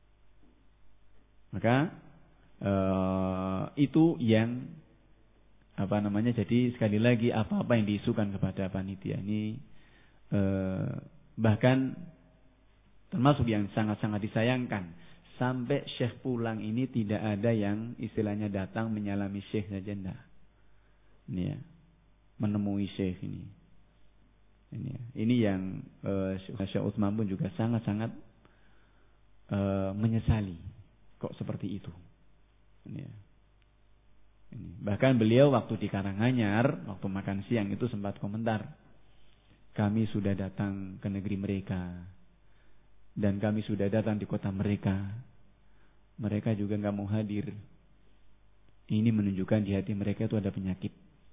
Maka uh, itu yang apa namanya, jadi sekali lagi apa-apa yang diisukan kepada panitia ini uh, bahkan termasuk yang sangat-sangat disayangkan sampai syekh pulang ini tidak ada yang istilahnya datang menyalami syekh saja, enggak. Ini ya, menemui syekh ini. Ini, ya. Ini yang uh, Syekh Utsman pun juga sangat-sangat uh, menyesali kok seperti itu. Ini, ya. Ini. Bahkan beliau waktu di Karanganyar, waktu makan siang itu sempat komentar, kami sudah datang ke negeri mereka dan kami sudah datang di kota mereka, mereka juga nggak mau hadir. Ini menunjukkan di hati mereka itu ada penyakit.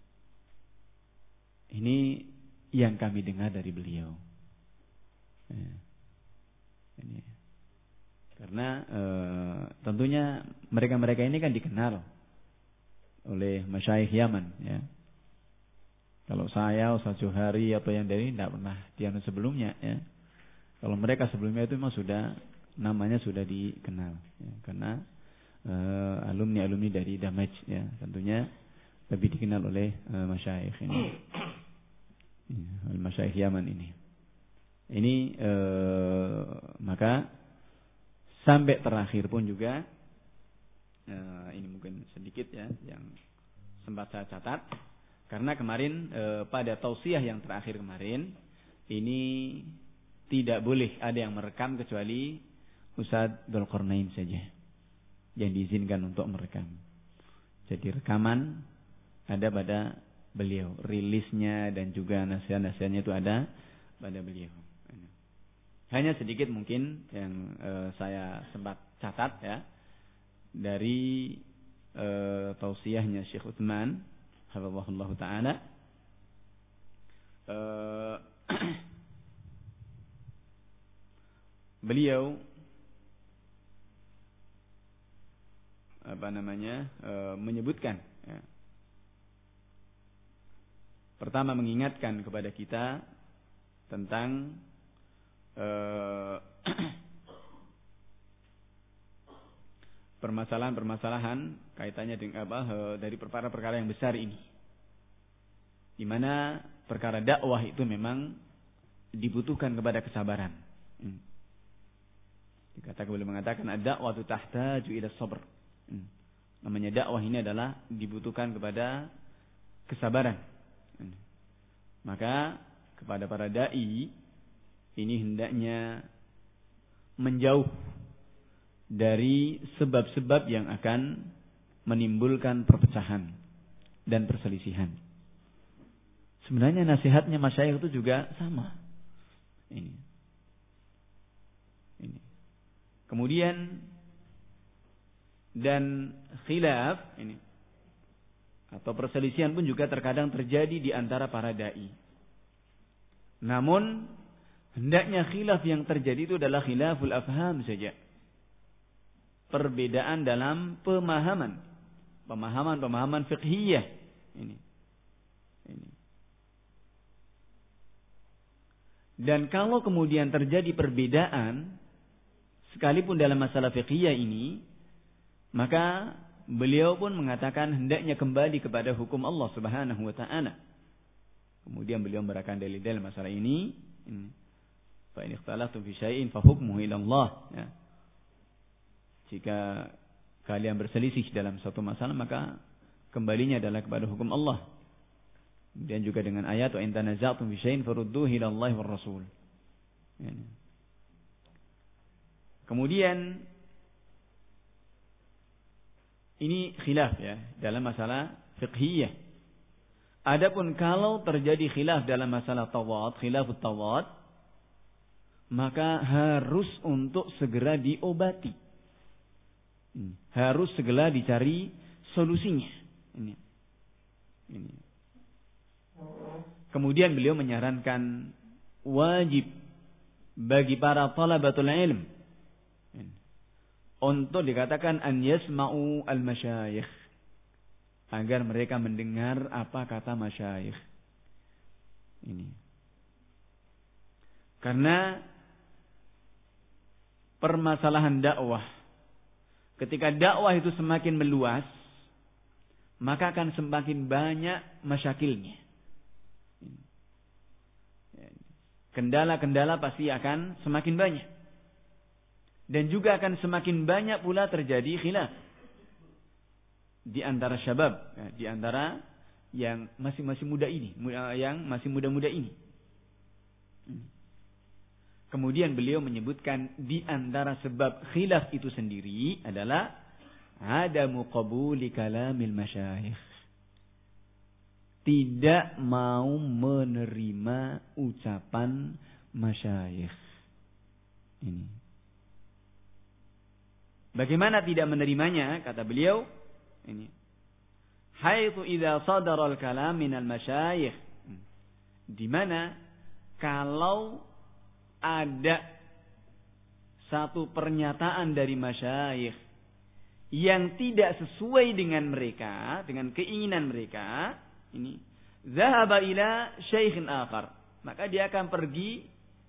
Ini yang kami dengar dari beliau. Ya. Ini. Karena e, tentunya mereka-mereka ini kan dikenal oleh masyayikh Yaman. Ya. Kalau saya, Ustaz Johari atau yang dari tidak pernah dianu sebelumnya. Ya. Kalau mereka sebelumnya itu memang sudah namanya sudah dikenal. Ya. Karena e, alumni-alumni dari Damaj, ya, tentunya lebih dikenal oleh e, masyayikh ini. Al-Masyayikh Yaman ini. Ini eh, maka sampai terakhir pun juga eh, ini mungkin sedikit ya yang sempat saya catat, karena kemarin eh, pada tausiah yang terakhir kemarin ini tidak boleh ada yang merekam kecuali Ustadz Dzulqarnain saja yang diizinkan untuk merekam. Jadi rekaman ada pada beliau, rilisnya dan juga nasihat-nasihatnya itu ada pada beliau. Hanya sedikit mungkin yang e, saya sempat catat ya dari e, tausiahnya Syekh Utsman hafizahullah taala. E, beliau apa namanya e, menyebutkan ya, pertama mengingatkan kepada kita tentang eh, permasalahan-permasalahan kaitannya dengan apa eh, dari perkara-perkara yang besar ini, di mana perkara dakwah itu memang dibutuhkan kepada kesabaran. Hmm. Dikatakan boleh mengatakan ad-da'watu tahtaju ila sabr. Hmm. Namanya dakwah ini adalah dibutuhkan kepada kesabaran. Maka kepada para dai ini hendaknya menjauh dari sebab-sebab yang akan menimbulkan perpecahan dan perselisihan. Sebenarnya nasihatnya masyayikh itu juga sama. Ini. Ini. Kemudian dan khilaf ini atau perselisihan pun juga terkadang terjadi di antara para dai. Namun hendaknya khilaf yang terjadi itu adalah khilaful afham saja. Perbedaan dalam pemahaman, pemahaman-pemahaman fiqhiyah. Ini. Ini. Dan kalau kemudian terjadi perbedaan sekalipun dalam masalah fiqhiyah ini, maka beliau pun mengatakan hendaknya kembali kepada hukum Allah Subhanahu wa taala. Kemudian beliau memberikan dalil-dalil masalah ini. Fa in ikhtalaftum fi syai'in fa hukmuhu ila Allah. Ya. Jika kalian berselisih dalam suatu masalah, maka kembalinya adalah kepada hukum Allah. Dan juga dengan ayat wa in tanaza'tum fi syai'in farudduhu ila Allah war Rasul. Ya. Kemudian ini khilaf ya dalam masalah fiqhiyah. Adapun kalau terjadi khilaf dalam masalah tawad, khilafut tawad, maka harus untuk segera diobati. Harus segera dicari solusinya. Ini. Ini. Kemudian beliau menyarankan wajib bagi para talabatul ilm untuk dikatakan an yasma'u al-masyayikh, agar mereka mendengar apa kata masyayikh. Ini. Karena permasalahan dakwah, ketika dakwah itu semakin meluas, maka akan semakin banyak masyakilnya. Kendala-kendala pasti akan semakin banyak. Dan juga akan semakin banyak pula terjadi khilaf di antara syabab, ya, di antara yang masih masih muda ini, yang masih muda-muda ini. Kemudian beliau menyebutkan di antara sebab khilaf itu sendiri adalah adamu qabuli kalamil masyayikh. Tidak mau menerima ucapan masyayikh. Ini. Bagaimana tidak menerimanya? Kata beliau, ini. Haitsu idza sadara al-kalam min al-masyayikh. Di mana kalau ada satu pernyataan dari masyayikh yang tidak sesuai dengan mereka, dengan keinginan mereka, ini, zahaba ila syaikhin akhar. Maka dia akan pergi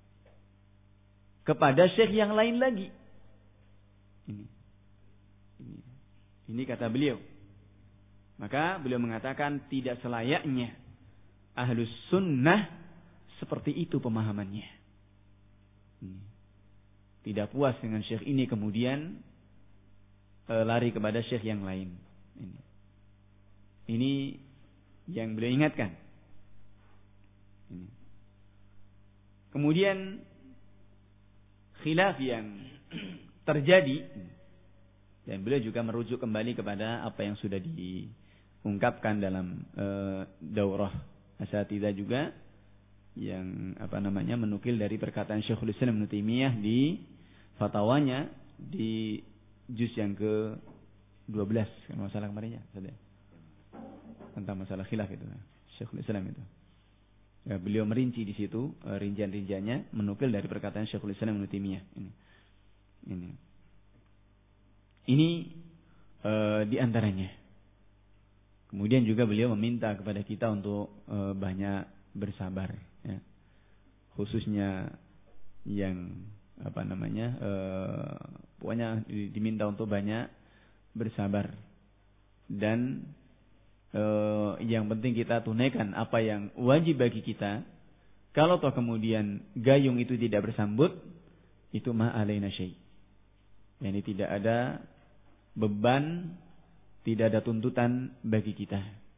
kepada syekh yang lain lagi. Ini. Ini. Ini kata beliau. Maka beliau mengatakan tidak selayaknya ahlus sunnah seperti itu pemahamannya. Ini. Tidak puas dengan syekh ini kemudian e, lari kepada syekh yang lain. Ini. Ini yang beliau ingatkan. Ini. Kemudian khilaf yang terjadi, dan beliau juga merujuk kembali kepada apa yang sudah diungkapkan dalam e, daurah asatidzah juga, yang apa namanya menukil dari perkataan Syekhul Islam Ibnu Taimiyah di fatwanya di juz yang ke dua belas, kan masalah kemarinnya sudah tentang masalah khilaf itu Syekhul Islam itu. Ya, beliau merinci di situ e, rincian-rinciannya menukil dari perkataan Syekhul Islam Ibnu Taimiyah ini. Ini, ini e, di antaranya. Kemudian juga beliau meminta kepada kita untuk e, banyak bersabar, ya. Khususnya yang apa namanya, e, pokoknya diminta untuk banyak bersabar, dan e, yang penting kita tunaikan apa yang wajib bagi kita. Kalau toh kemudian gayung itu tidak bersambut, itu ma alaina syai'. Yani tidak ada beban, tidak ada tuntutan bagi kita.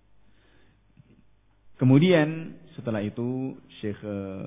Kemudian setelah itu Syekh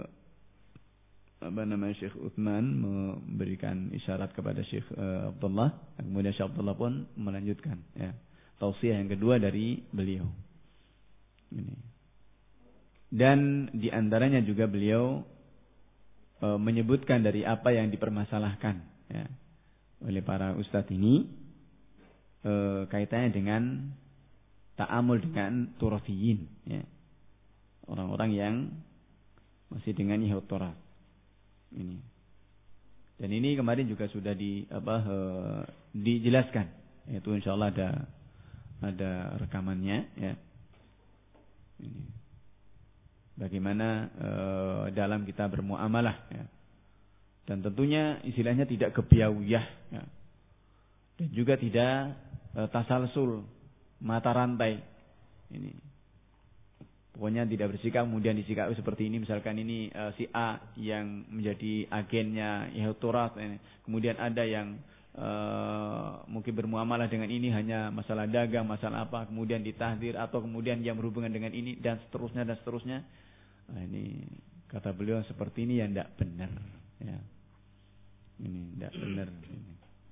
apa namanya Syekh Utsman memberikan isyarat kepada Syekh Abdullah, kemudian Syekh Abdullah pun melanjutkan, ya, tausiah yang kedua dari beliau. Ini. Dan di antaranya juga beliau e, menyebutkan dari apa yang dipermasalahkan, ya, oleh para ustadz ini e, kaitannya dengan ta'amul dengan turafiyin, ya. Orang-orang yang masih dengan yahud Torah. Ini. Dan ini kemarin juga sudah di apa e, dijelaskan. Itu insyaallah ada ada rekamannya, ya. Ini. Bagaimana e, dalam kita bermuamalah, ya. Dan tentunya istilahnya tidak kebiawiyah, ya. Dan juga tidak e, tasalsul, mata rantai. Ini. Pokoknya tidak bersikap kemudian disikap seperti ini. Misalkan ini e, si A yang menjadi agennya Yahud Torah, kemudian ada yang e, mungkin bermuamalah dengan ini hanya masalah dagang, masalah apa, kemudian ditahdir, atau kemudian yang berhubungan dengan ini, dan seterusnya dan seterusnya. Nah, ini kata beliau seperti ini yang tidak benar, ya. Ini tidak benar. Ini.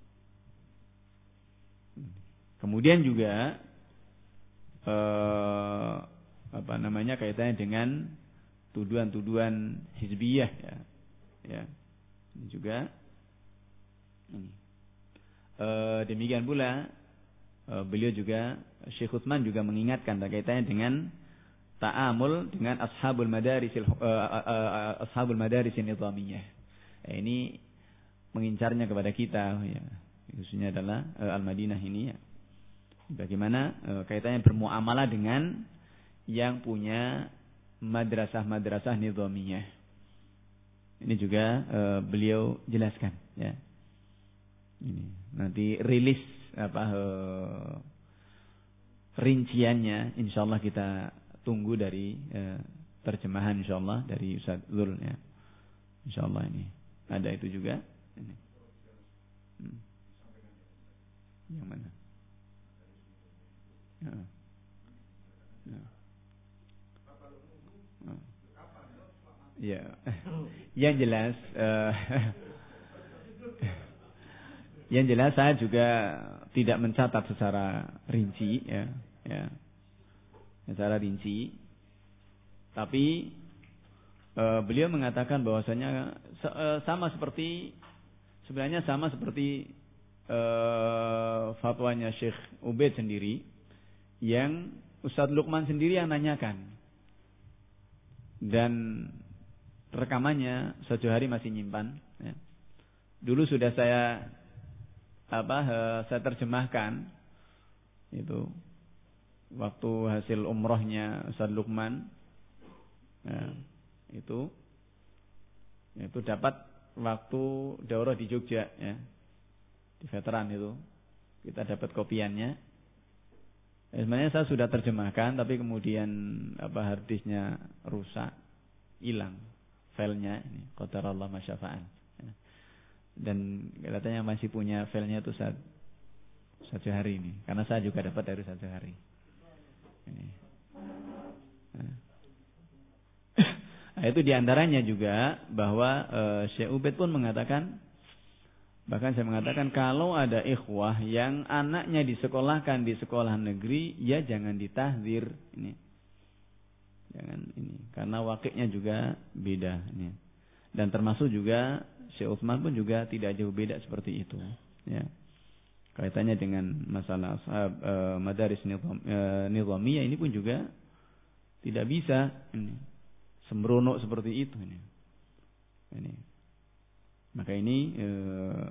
Kemudian juga eh, apa namanya kaitannya dengan tuduhan-tuduhan hizbiyah, ya. Ya. Ini juga ini. E, demikian pula e, beliau juga Syekh Utsman juga mengingatkan kaitannya dengan ta'amul dengan ashabul madarisil e, e, e, ashabul madarisin nizamiyah. E, ini mengincarnya kepada kita, ya. Khususnya adalah e, Al-Madinah ini, ya. Bagaimana e, kaitannya bermuamalah dengan yang punya madrasah-madrasah nizamiyah. Ini juga e, beliau jelaskan, ya. Ini nanti rilis apa e, rinciannya insyaallah kita tunggu dari e, terjemahan insyaallah dari Ustaz Zul, ya. Insyaallah ini ada itu juga. Ini. Hmm. Yang mana? Ya. Ya. Oh. Ya. Yang jelas uh, yang jelas saya juga tidak mencatat secara rinci ya, ya. Secara rinci. Tapi uh, beliau mengatakan bahwasanya uh, sama seperti sebenarnya sama seperti uh, fatwanya Syekh Ubaid sendiri yang Ustadz Luqman sendiri yang nanyakan. Dan rekamannya satu hari masih nyimpan ya. Dulu sudah saya apa uh, saya terjemahkan itu waktu hasil umrohnya Ustadz Luqman ya, itu itu dapat waktu daurah di Jogja ya, di veteran itu kita dapat kopiannya ya, sebenarnya saya sudah terjemahkan tapi kemudian apa harddisknya rusak hilang filenya ini qadarallah masyafa'an ya. Dan katanya masih punya filenya itu saat satu hari ini karena saya juga dapat dari satu hari ini. Nah, itu diantaranya juga bahwa uh, Syekh Ubaid pun mengatakan, bahkan saya mengatakan kalau ada ikhwah yang anaknya disekolahkan di sekolah negeri, ya jangan ditahdzir ini, jangan ini, karena wakilnya juga beda ini. Dan termasuk juga Syekh Utsman pun juga tidak jauh beda seperti itu, ya. Kaitannya dengan masalah ashab uh, madaris nizam, uh, nizamiyah ini pun juga tidak bisa ini sembrono seperti itu ini. Ini. Maka ini eh,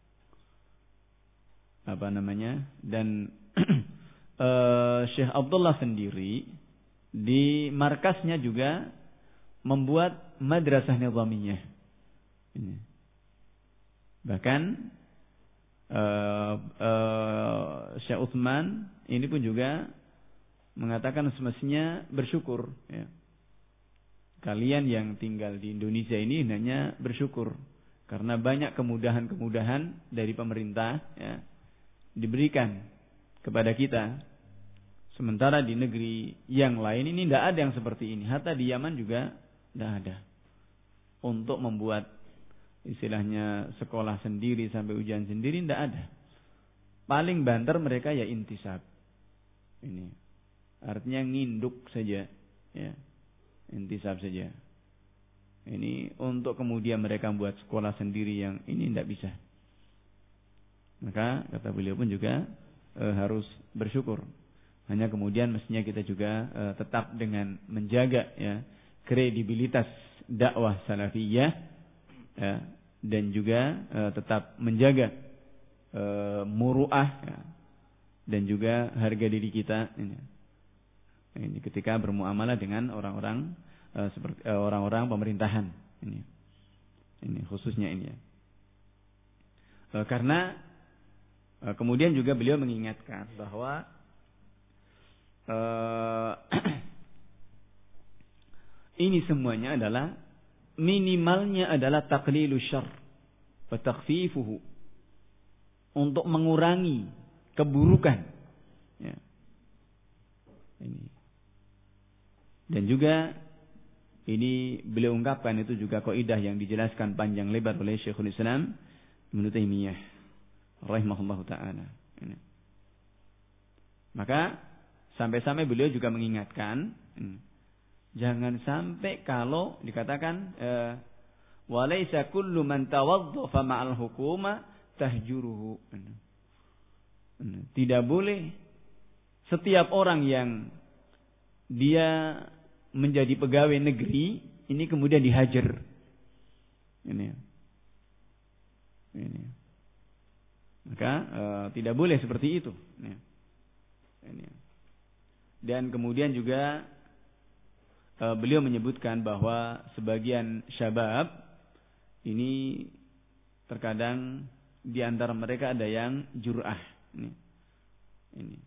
apa namanya? Dan eh, Syekh Abdullah sendiri di markasnya juga membuat madrasah nizamiyah. Ini. Bahkan eh, eh, Syekh Utsman ini pun juga mengatakan semestinya bersyukur ya. Kalian yang tinggal di Indonesia ini hanya bersyukur karena banyak kemudahan-kemudahan dari pemerintah ya, diberikan kepada kita. Sementara di negeri yang lain ini tidak ada yang seperti ini. Hatta di Yaman juga tidak ada. Untuk membuat istilahnya sekolah sendiri sampai ujian sendiri tidak ada. Paling banter mereka ya intisab. Ini artinya nginduk saja ya. Intisab saja. Ini untuk kemudian mereka membuat sekolah sendiri yang ini tidak bisa. Maka kata beliau pun juga e, harus bersyukur. Hanya kemudian mestinya kita juga e, tetap dengan menjaga ya kredibilitas dakwah salafiyah ya, dan juga e, tetap menjaga e, muru'ah ya, dan juga harga diri kita ini. Ini ketika bermuamalah dengan orang-orang uh, seperti uh, orang-orang pemerintahan ini, ini khususnya ini ya. Uh, karena uh, kemudian juga beliau mengingatkan bahwa uh, ini semuanya adalah minimalnya adalah taqlilu syarr wa takhfifuhu, untuk mengurangi keburukan. Ya. Ini. Dan juga ini beliau ungkapkan itu juga kaidah yang dijelaskan panjang lebar oleh Syekhul Islam Ibnu Taimiyah rahimahullahu taala. Maka sampai-sampai beliau juga mengingatkan ini, jangan sampai kalau dikatakan wa laisa kullu man tawaddafa ma'al hukuma tahjuruhu. Tidak boleh setiap orang yang dia menjadi pegawai negeri ini kemudian dihajar. Ini. Ini. Maka e, tidak boleh seperti itu. Ini. Ini. Dan kemudian juga e, beliau menyebutkan bahwa sebagian syabab ini terkadang di antara mereka ada yang jur'ah. Ini. Ini.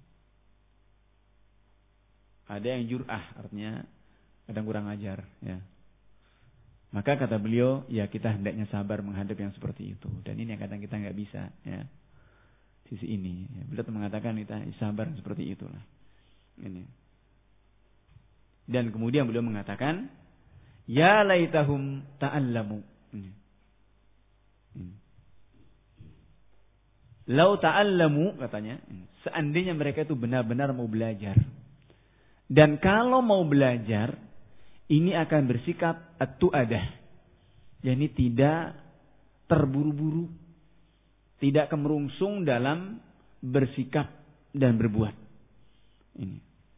Ada yang jur'ah, artinya kadang kurang ajar ya. Maka kata beliau, ya kita hendaknya sabar menghadap yang seperti itu. Dan ini yang kadang kita nggak bisa, ya. Sisi ini, ya. Beliau mengatakan kita sabar seperti itulah. Ini. Dan kemudian beliau mengatakan, ya laitahum ta'allamu. Ini. Ini. Lau ta'allamu katanya, seandainya mereka itu benar-benar mau belajar. Dan kalau mau belajar, ini akan bersikap at-tu'adah. yakni tidak terburu-buru, tidak kemerungsung dalam bersikap dan berbuat. Ini.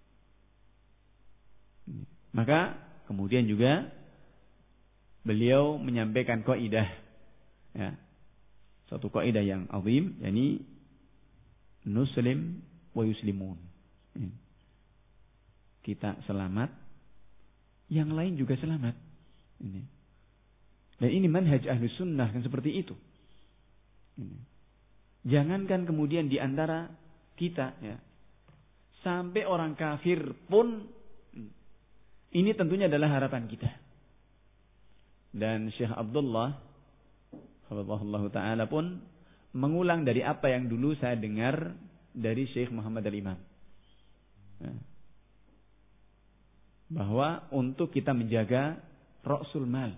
Ini. Maka kemudian juga beliau menyampaikan kaidah, ya, satu kaidah yang azim, yakni nuslim wa yuslimun. Ini. Kita selamat, yang lain juga selamat. Ini. Dan ini manhaj ahli sunnah kan seperti itu. Ini. Jangankan kemudian di antara kita, ya, sampai orang kafir pun, ini tentunya adalah harapan kita. Dan Syekh Abdullah, hafizahullah ta'ala pun mengulang dari apa yang dulu saya dengar dari Syekh Muhammad Al-Imam. Ya. Bahwa untuk kita menjaga ra'sul mal,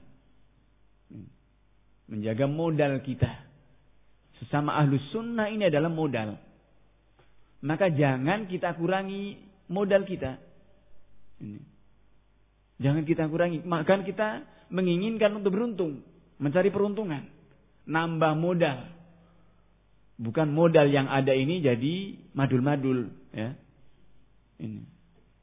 menjaga modal kita, sesama ahlus sunnah ini adalah modal. Maka jangan kita kurangi modal kita. Ini. Jangan kita kurangi. Maka kita menginginkan untuk beruntung, mencari peruntungan, nambah modal. Bukan modal yang ada ini jadi madul-madul, ya. Ini.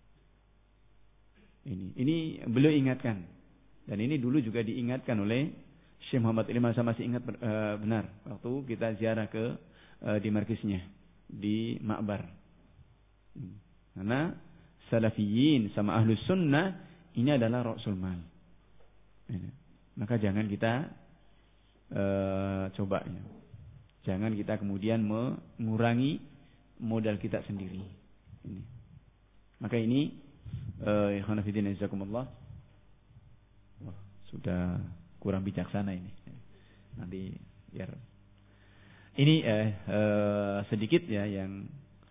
Ini, ini beliau ingatkan, dan ini dulu juga diingatkan oleh Syekh Muhammad Ilman. Saya masih ingat uh, benar waktu kita ziarah ke uh, di markisnya di Ma'bar. Karena salafiyin sama ahlus sunnah ini adalah ra'sul mal. Maka jangan kita uh, coba, ya. Jangan kita kemudian mengurangi modal kita sendiri. Ini. Maka ini ikhwan fillah jazakumullah. Wah, sudah kurang bijaksana ini. Nanti biar ini eh, eh, sedikit ya yang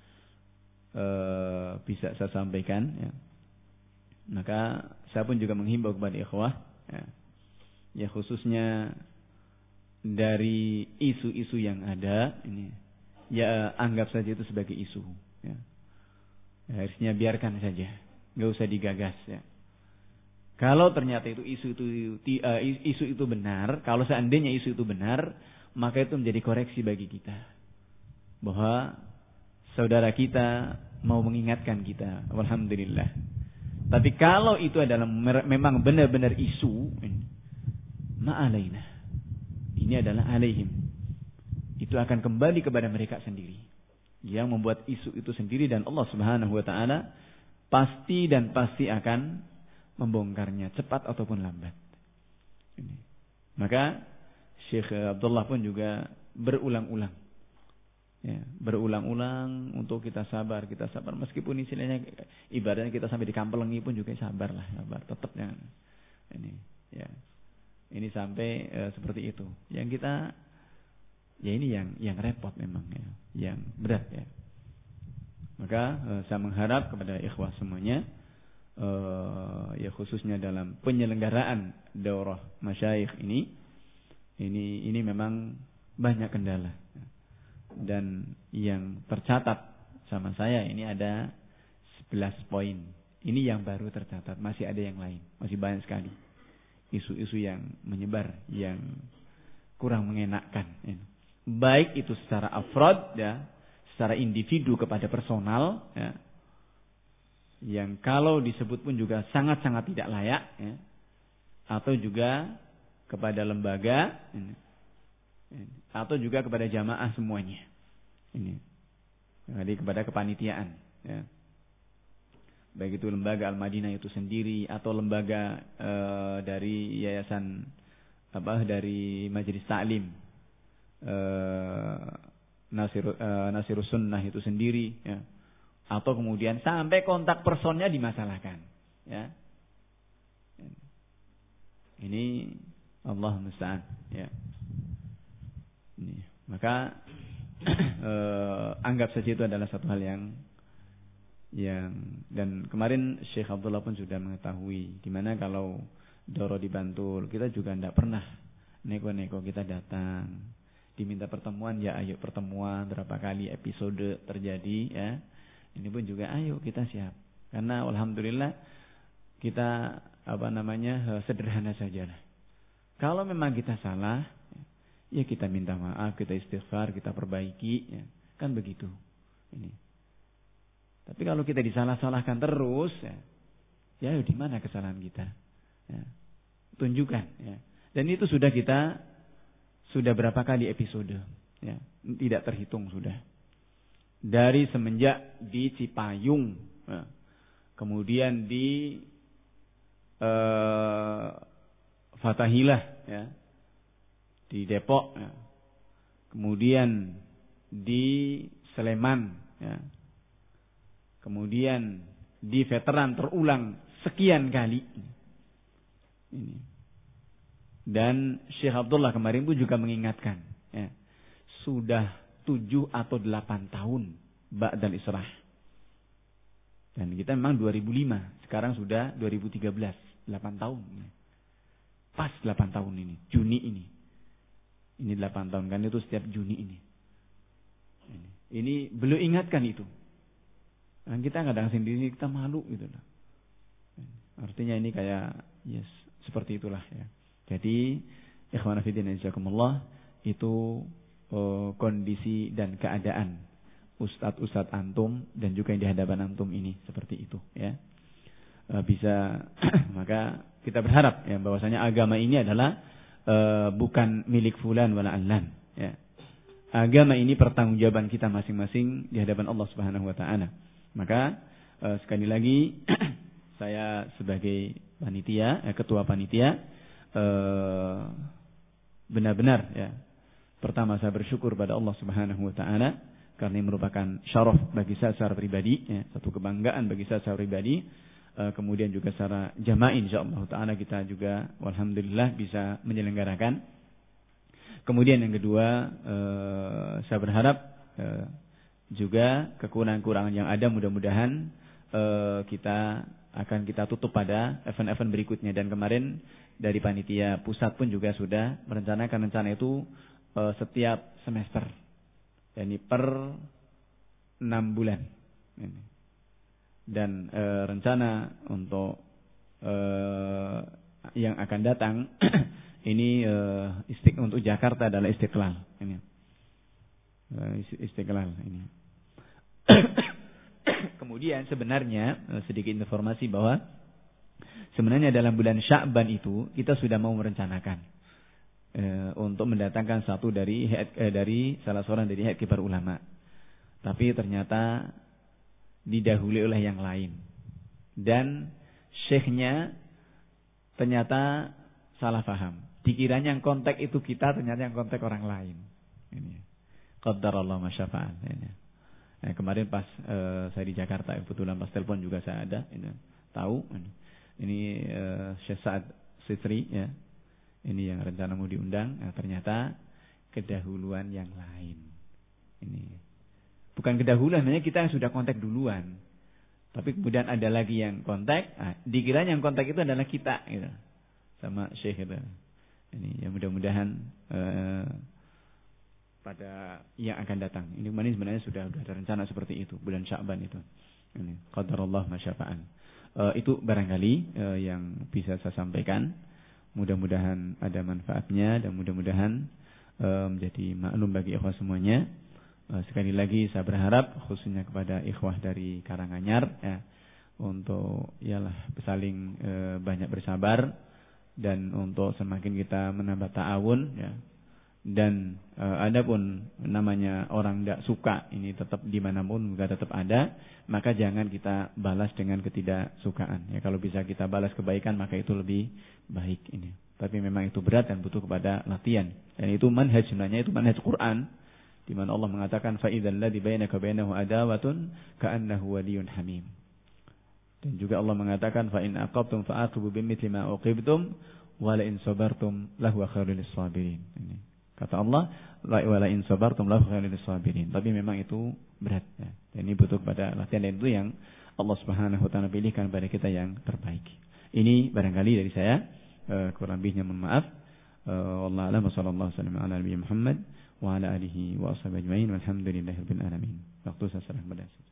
eh, bisa saya sampaikan, ya. Maka saya pun juga menghimbau kepada ikhwah, ya, ya khususnya dari isu-isu yang ada ini, ya anggap saja itu sebagai isu, ya. Ya, harusnya biarkan saja, nggak usah digagas, ya. Kalau ternyata itu isu itu uh, isu itu benar, kalau seandainya isu itu benar, maka itu menjadi koreksi bagi kita bahwa saudara kita mau mengingatkan kita, alhamdulillah. Tapi kalau itu adalah memang benar-benar isu, ma'alaina, ini adalah alaihim, itu akan kembali kepada mereka sendiri yang membuat isu itu sendiri, dan Allah Subhanahu wa taala pasti dan pasti akan membongkarnya cepat ataupun lambat. Ini. Maka Syekh Abdullah pun juga berulang-ulang, ya, berulang-ulang untuk kita sabar, kita sabar meskipun istilahnya ibaratnya kita sampai di Kampelengi pun juga sabarlah, sabar tetap jangan. Ini, ya, ini sampai e, seperti itu. Yang kita, ya ini yang yang repot memang, ya, yang berat, ya. Maka e, saya mengharap kepada ikhwah semuanya, e, ya khususnya dalam penyelenggaraan daurah masyayikh ini, ini ini memang banyak kendala. Dan yang tercatat sama saya ini ada sebelas poin. Ini yang baru tercatat, masih ada yang lain, masih banyak sekali isu-isu yang menyebar yang kurang mengenakkan, ya. Baik itu secara afrod, ya, secara individu kepada personal, ya, yang kalau disebut pun juga sangat-sangat tidak layak, ya, atau juga kepada lembaga, ya, atau juga kepada jamaah semuanya. Ini, jadi kepada kepanitiaan, ya. Baik itu lembaga Al-Madinah itu sendiri atau lembaga e, dari yayasan apa dari Majelis Ta'lim e, Nasir e, Nasirus Sunnah itu sendiri, ya. Atau kemudian sampai kontak personnya dimasalahkan, ya. Ini Allah musta'an, ya. Ini, maka eh, anggap saja itu adalah satu hal yang yang dan kemarin Syekh Abdullah pun sudah mengetahui gimana kalau Doro di Bantul, kita juga tidak pernah neko-neko, kita datang diminta pertemuan, ya ayo pertemuan, berapa kali episode terjadi, ya ini pun juga ayo kita siap, karena alhamdulillah kita apa namanya sederhana saja lah. Kalau memang kita salah, ya kita minta maaf, kita istighfar, kita perbaiki, ya kan begitu. Ini. Tapi kalau kita disalah-salahkan terus, ya, ya di mana kesalahan kita? Ya, tunjukkan. Ya. Dan itu sudah kita sudah berapa kali episode, ya, tidak terhitung sudah. Dari semenjak di Cipayung, ya, kemudian di uh, Fathahilah, ya, di Depok, ya, kemudian di Sleman, ya, kemudian di Veteran terulang sekian kali. Ini. Dan Syekh Abdullah kemarin pun juga mengingatkan, ya, sudah tujuh atau delapan tahun ba'dal Israh. Dan kita memang dua ribu lima, sekarang sudah dua ribu tiga belas, delapan tahun. Pas delapan tahun ini, Juni ini. Ini delapan tahun kan, itu setiap Juni ini. Ini, ini beliau ingatkan itu. Dan kita kadang sendiri kita malu gitu loh. Artinya ini kayak yes, seperti itulah ya. Jadi ikhwan fillah jazakumullah, itu oh, kondisi dan keadaan ustadz-ustadz antum dan juga yang di hadapan antum ini seperti itu ya. E, bisa maka kita berharap ya bahwasanya agama ini adalah e, bukan milik fulan wala allan ya. Agama ini pertanggungjawaban kita masing-masing di hadapan Allah Subhanahu wa taala. Maka e, sekali lagi saya sebagai panitia, eh, ketua panitia eh, benar-benar ya. Pertama saya bersyukur pada Allah Subhanahu wa taala karena ini merupakan syaraf bagi saya secara pribadi, ya, satu kebanggaan bagi saya secara pribadi. E, kemudian juga secara jamaah insyaallah taala kita juga alhamdulillah bisa menyelenggarakan. Kemudian yang kedua, e, saya berharap e, juga kekurangan-kekurangan yang ada mudah-mudahan e, kita akan kita tutup pada event-event berikutnya. Dan kemarin dari panitia pusat pun juga sudah merencanakan rencana itu e, setiap semester, yakni per enam bulan. Dan e, rencana untuk e, yang akan datang ini e, istik untuk Jakarta adalah Istiqlal. Ini e, Istiqlal ini. Kemudian sebenarnya sedikit informasi bahwa sebenarnya dalam bulan Sya'ban itu kita sudah mau merencanakan e, untuk mendatangkan satu dari e, dari salah seorang dari head kibar ulama. Tapi ternyata didahului oleh yang lain. Dan syekhnya ternyata salah paham. Dikiranya yang kontak itu kita, ternyata yang kontak orang lain. Ini. Qaddarallah ma syafa'al. Ini. Nah, kemarin pas uh, saya di Jakarta, kebetulan pas telepon juga saya ada, ini, tahu. Ini, ini uh, Syekh Sa'ad Sitri, ya. Ini yang rencana mau diundang. Nah, ternyata kedahuluan yang lain. Ini bukan kedahuluan, hanya kita yang sudah kontak duluan. Tapi kemudian ada lagi yang kontak. Nah, dikiranya yang kontak itu adalah kita, gitu, sama Syekh itu. Ini yang mudah-mudahan uh, pada yang akan datang. Ini kemarin sebenarnya sudah, sudah ada rencana seperti itu, bulan Sya'ban itu. Ini qadarullah ma syafa'an. Uh, itu barangkali uh, yang bisa saya sampaikan. Mudah-mudahan ada manfaatnya dan mudah-mudahan uh, menjadi maklum bagi ikhwah semuanya. Uh, sekali lagi saya berharap khususnya kepada ikhwah dari Karanganyar ya, untuk ialah saling uh, banyak bersabar dan untuk semakin kita menambah ta'awun ya. Dan e, adapun namanya orang tidak suka ini tetap dimanapun juga tetap ada, maka jangan kita balas dengan ketidaksukaan ya. Kalau bisa kita balas kebaikan maka itu lebih baik ini. Tapi memang itu berat dan butuh kepada latihan. Dan itu manhaj, sebenarnya itu manhaj Quran, di mana Allah mengatakan fa idzal ladzi bainaka bainahu adawatun ka'annahu waliyyun hamim. Dan juga Allah mengatakan fa in aqabtum fa'aqibu bimithli ma uqibtum wa la in sabartum lahu khairul lisabirin. Ini kata Allah, wa la in sabartum lahu khairul lisabirin. Tapi memang itu berat ya. Dan ini butuh pada latihan, dan itu yang Allah Subhanahu wa taala pilihkan pada kita yang terbaik. Ini barangkali dari saya, uh, kurang lebihnya mohon maaf. Uh, wallahu a'lam, sallallahu alaihi wasallam ala nabiyyi Muhammad wa ala alihi wa ashabihi ajmain walhamdulillahirabbil alamin. Waktu saya serah kepada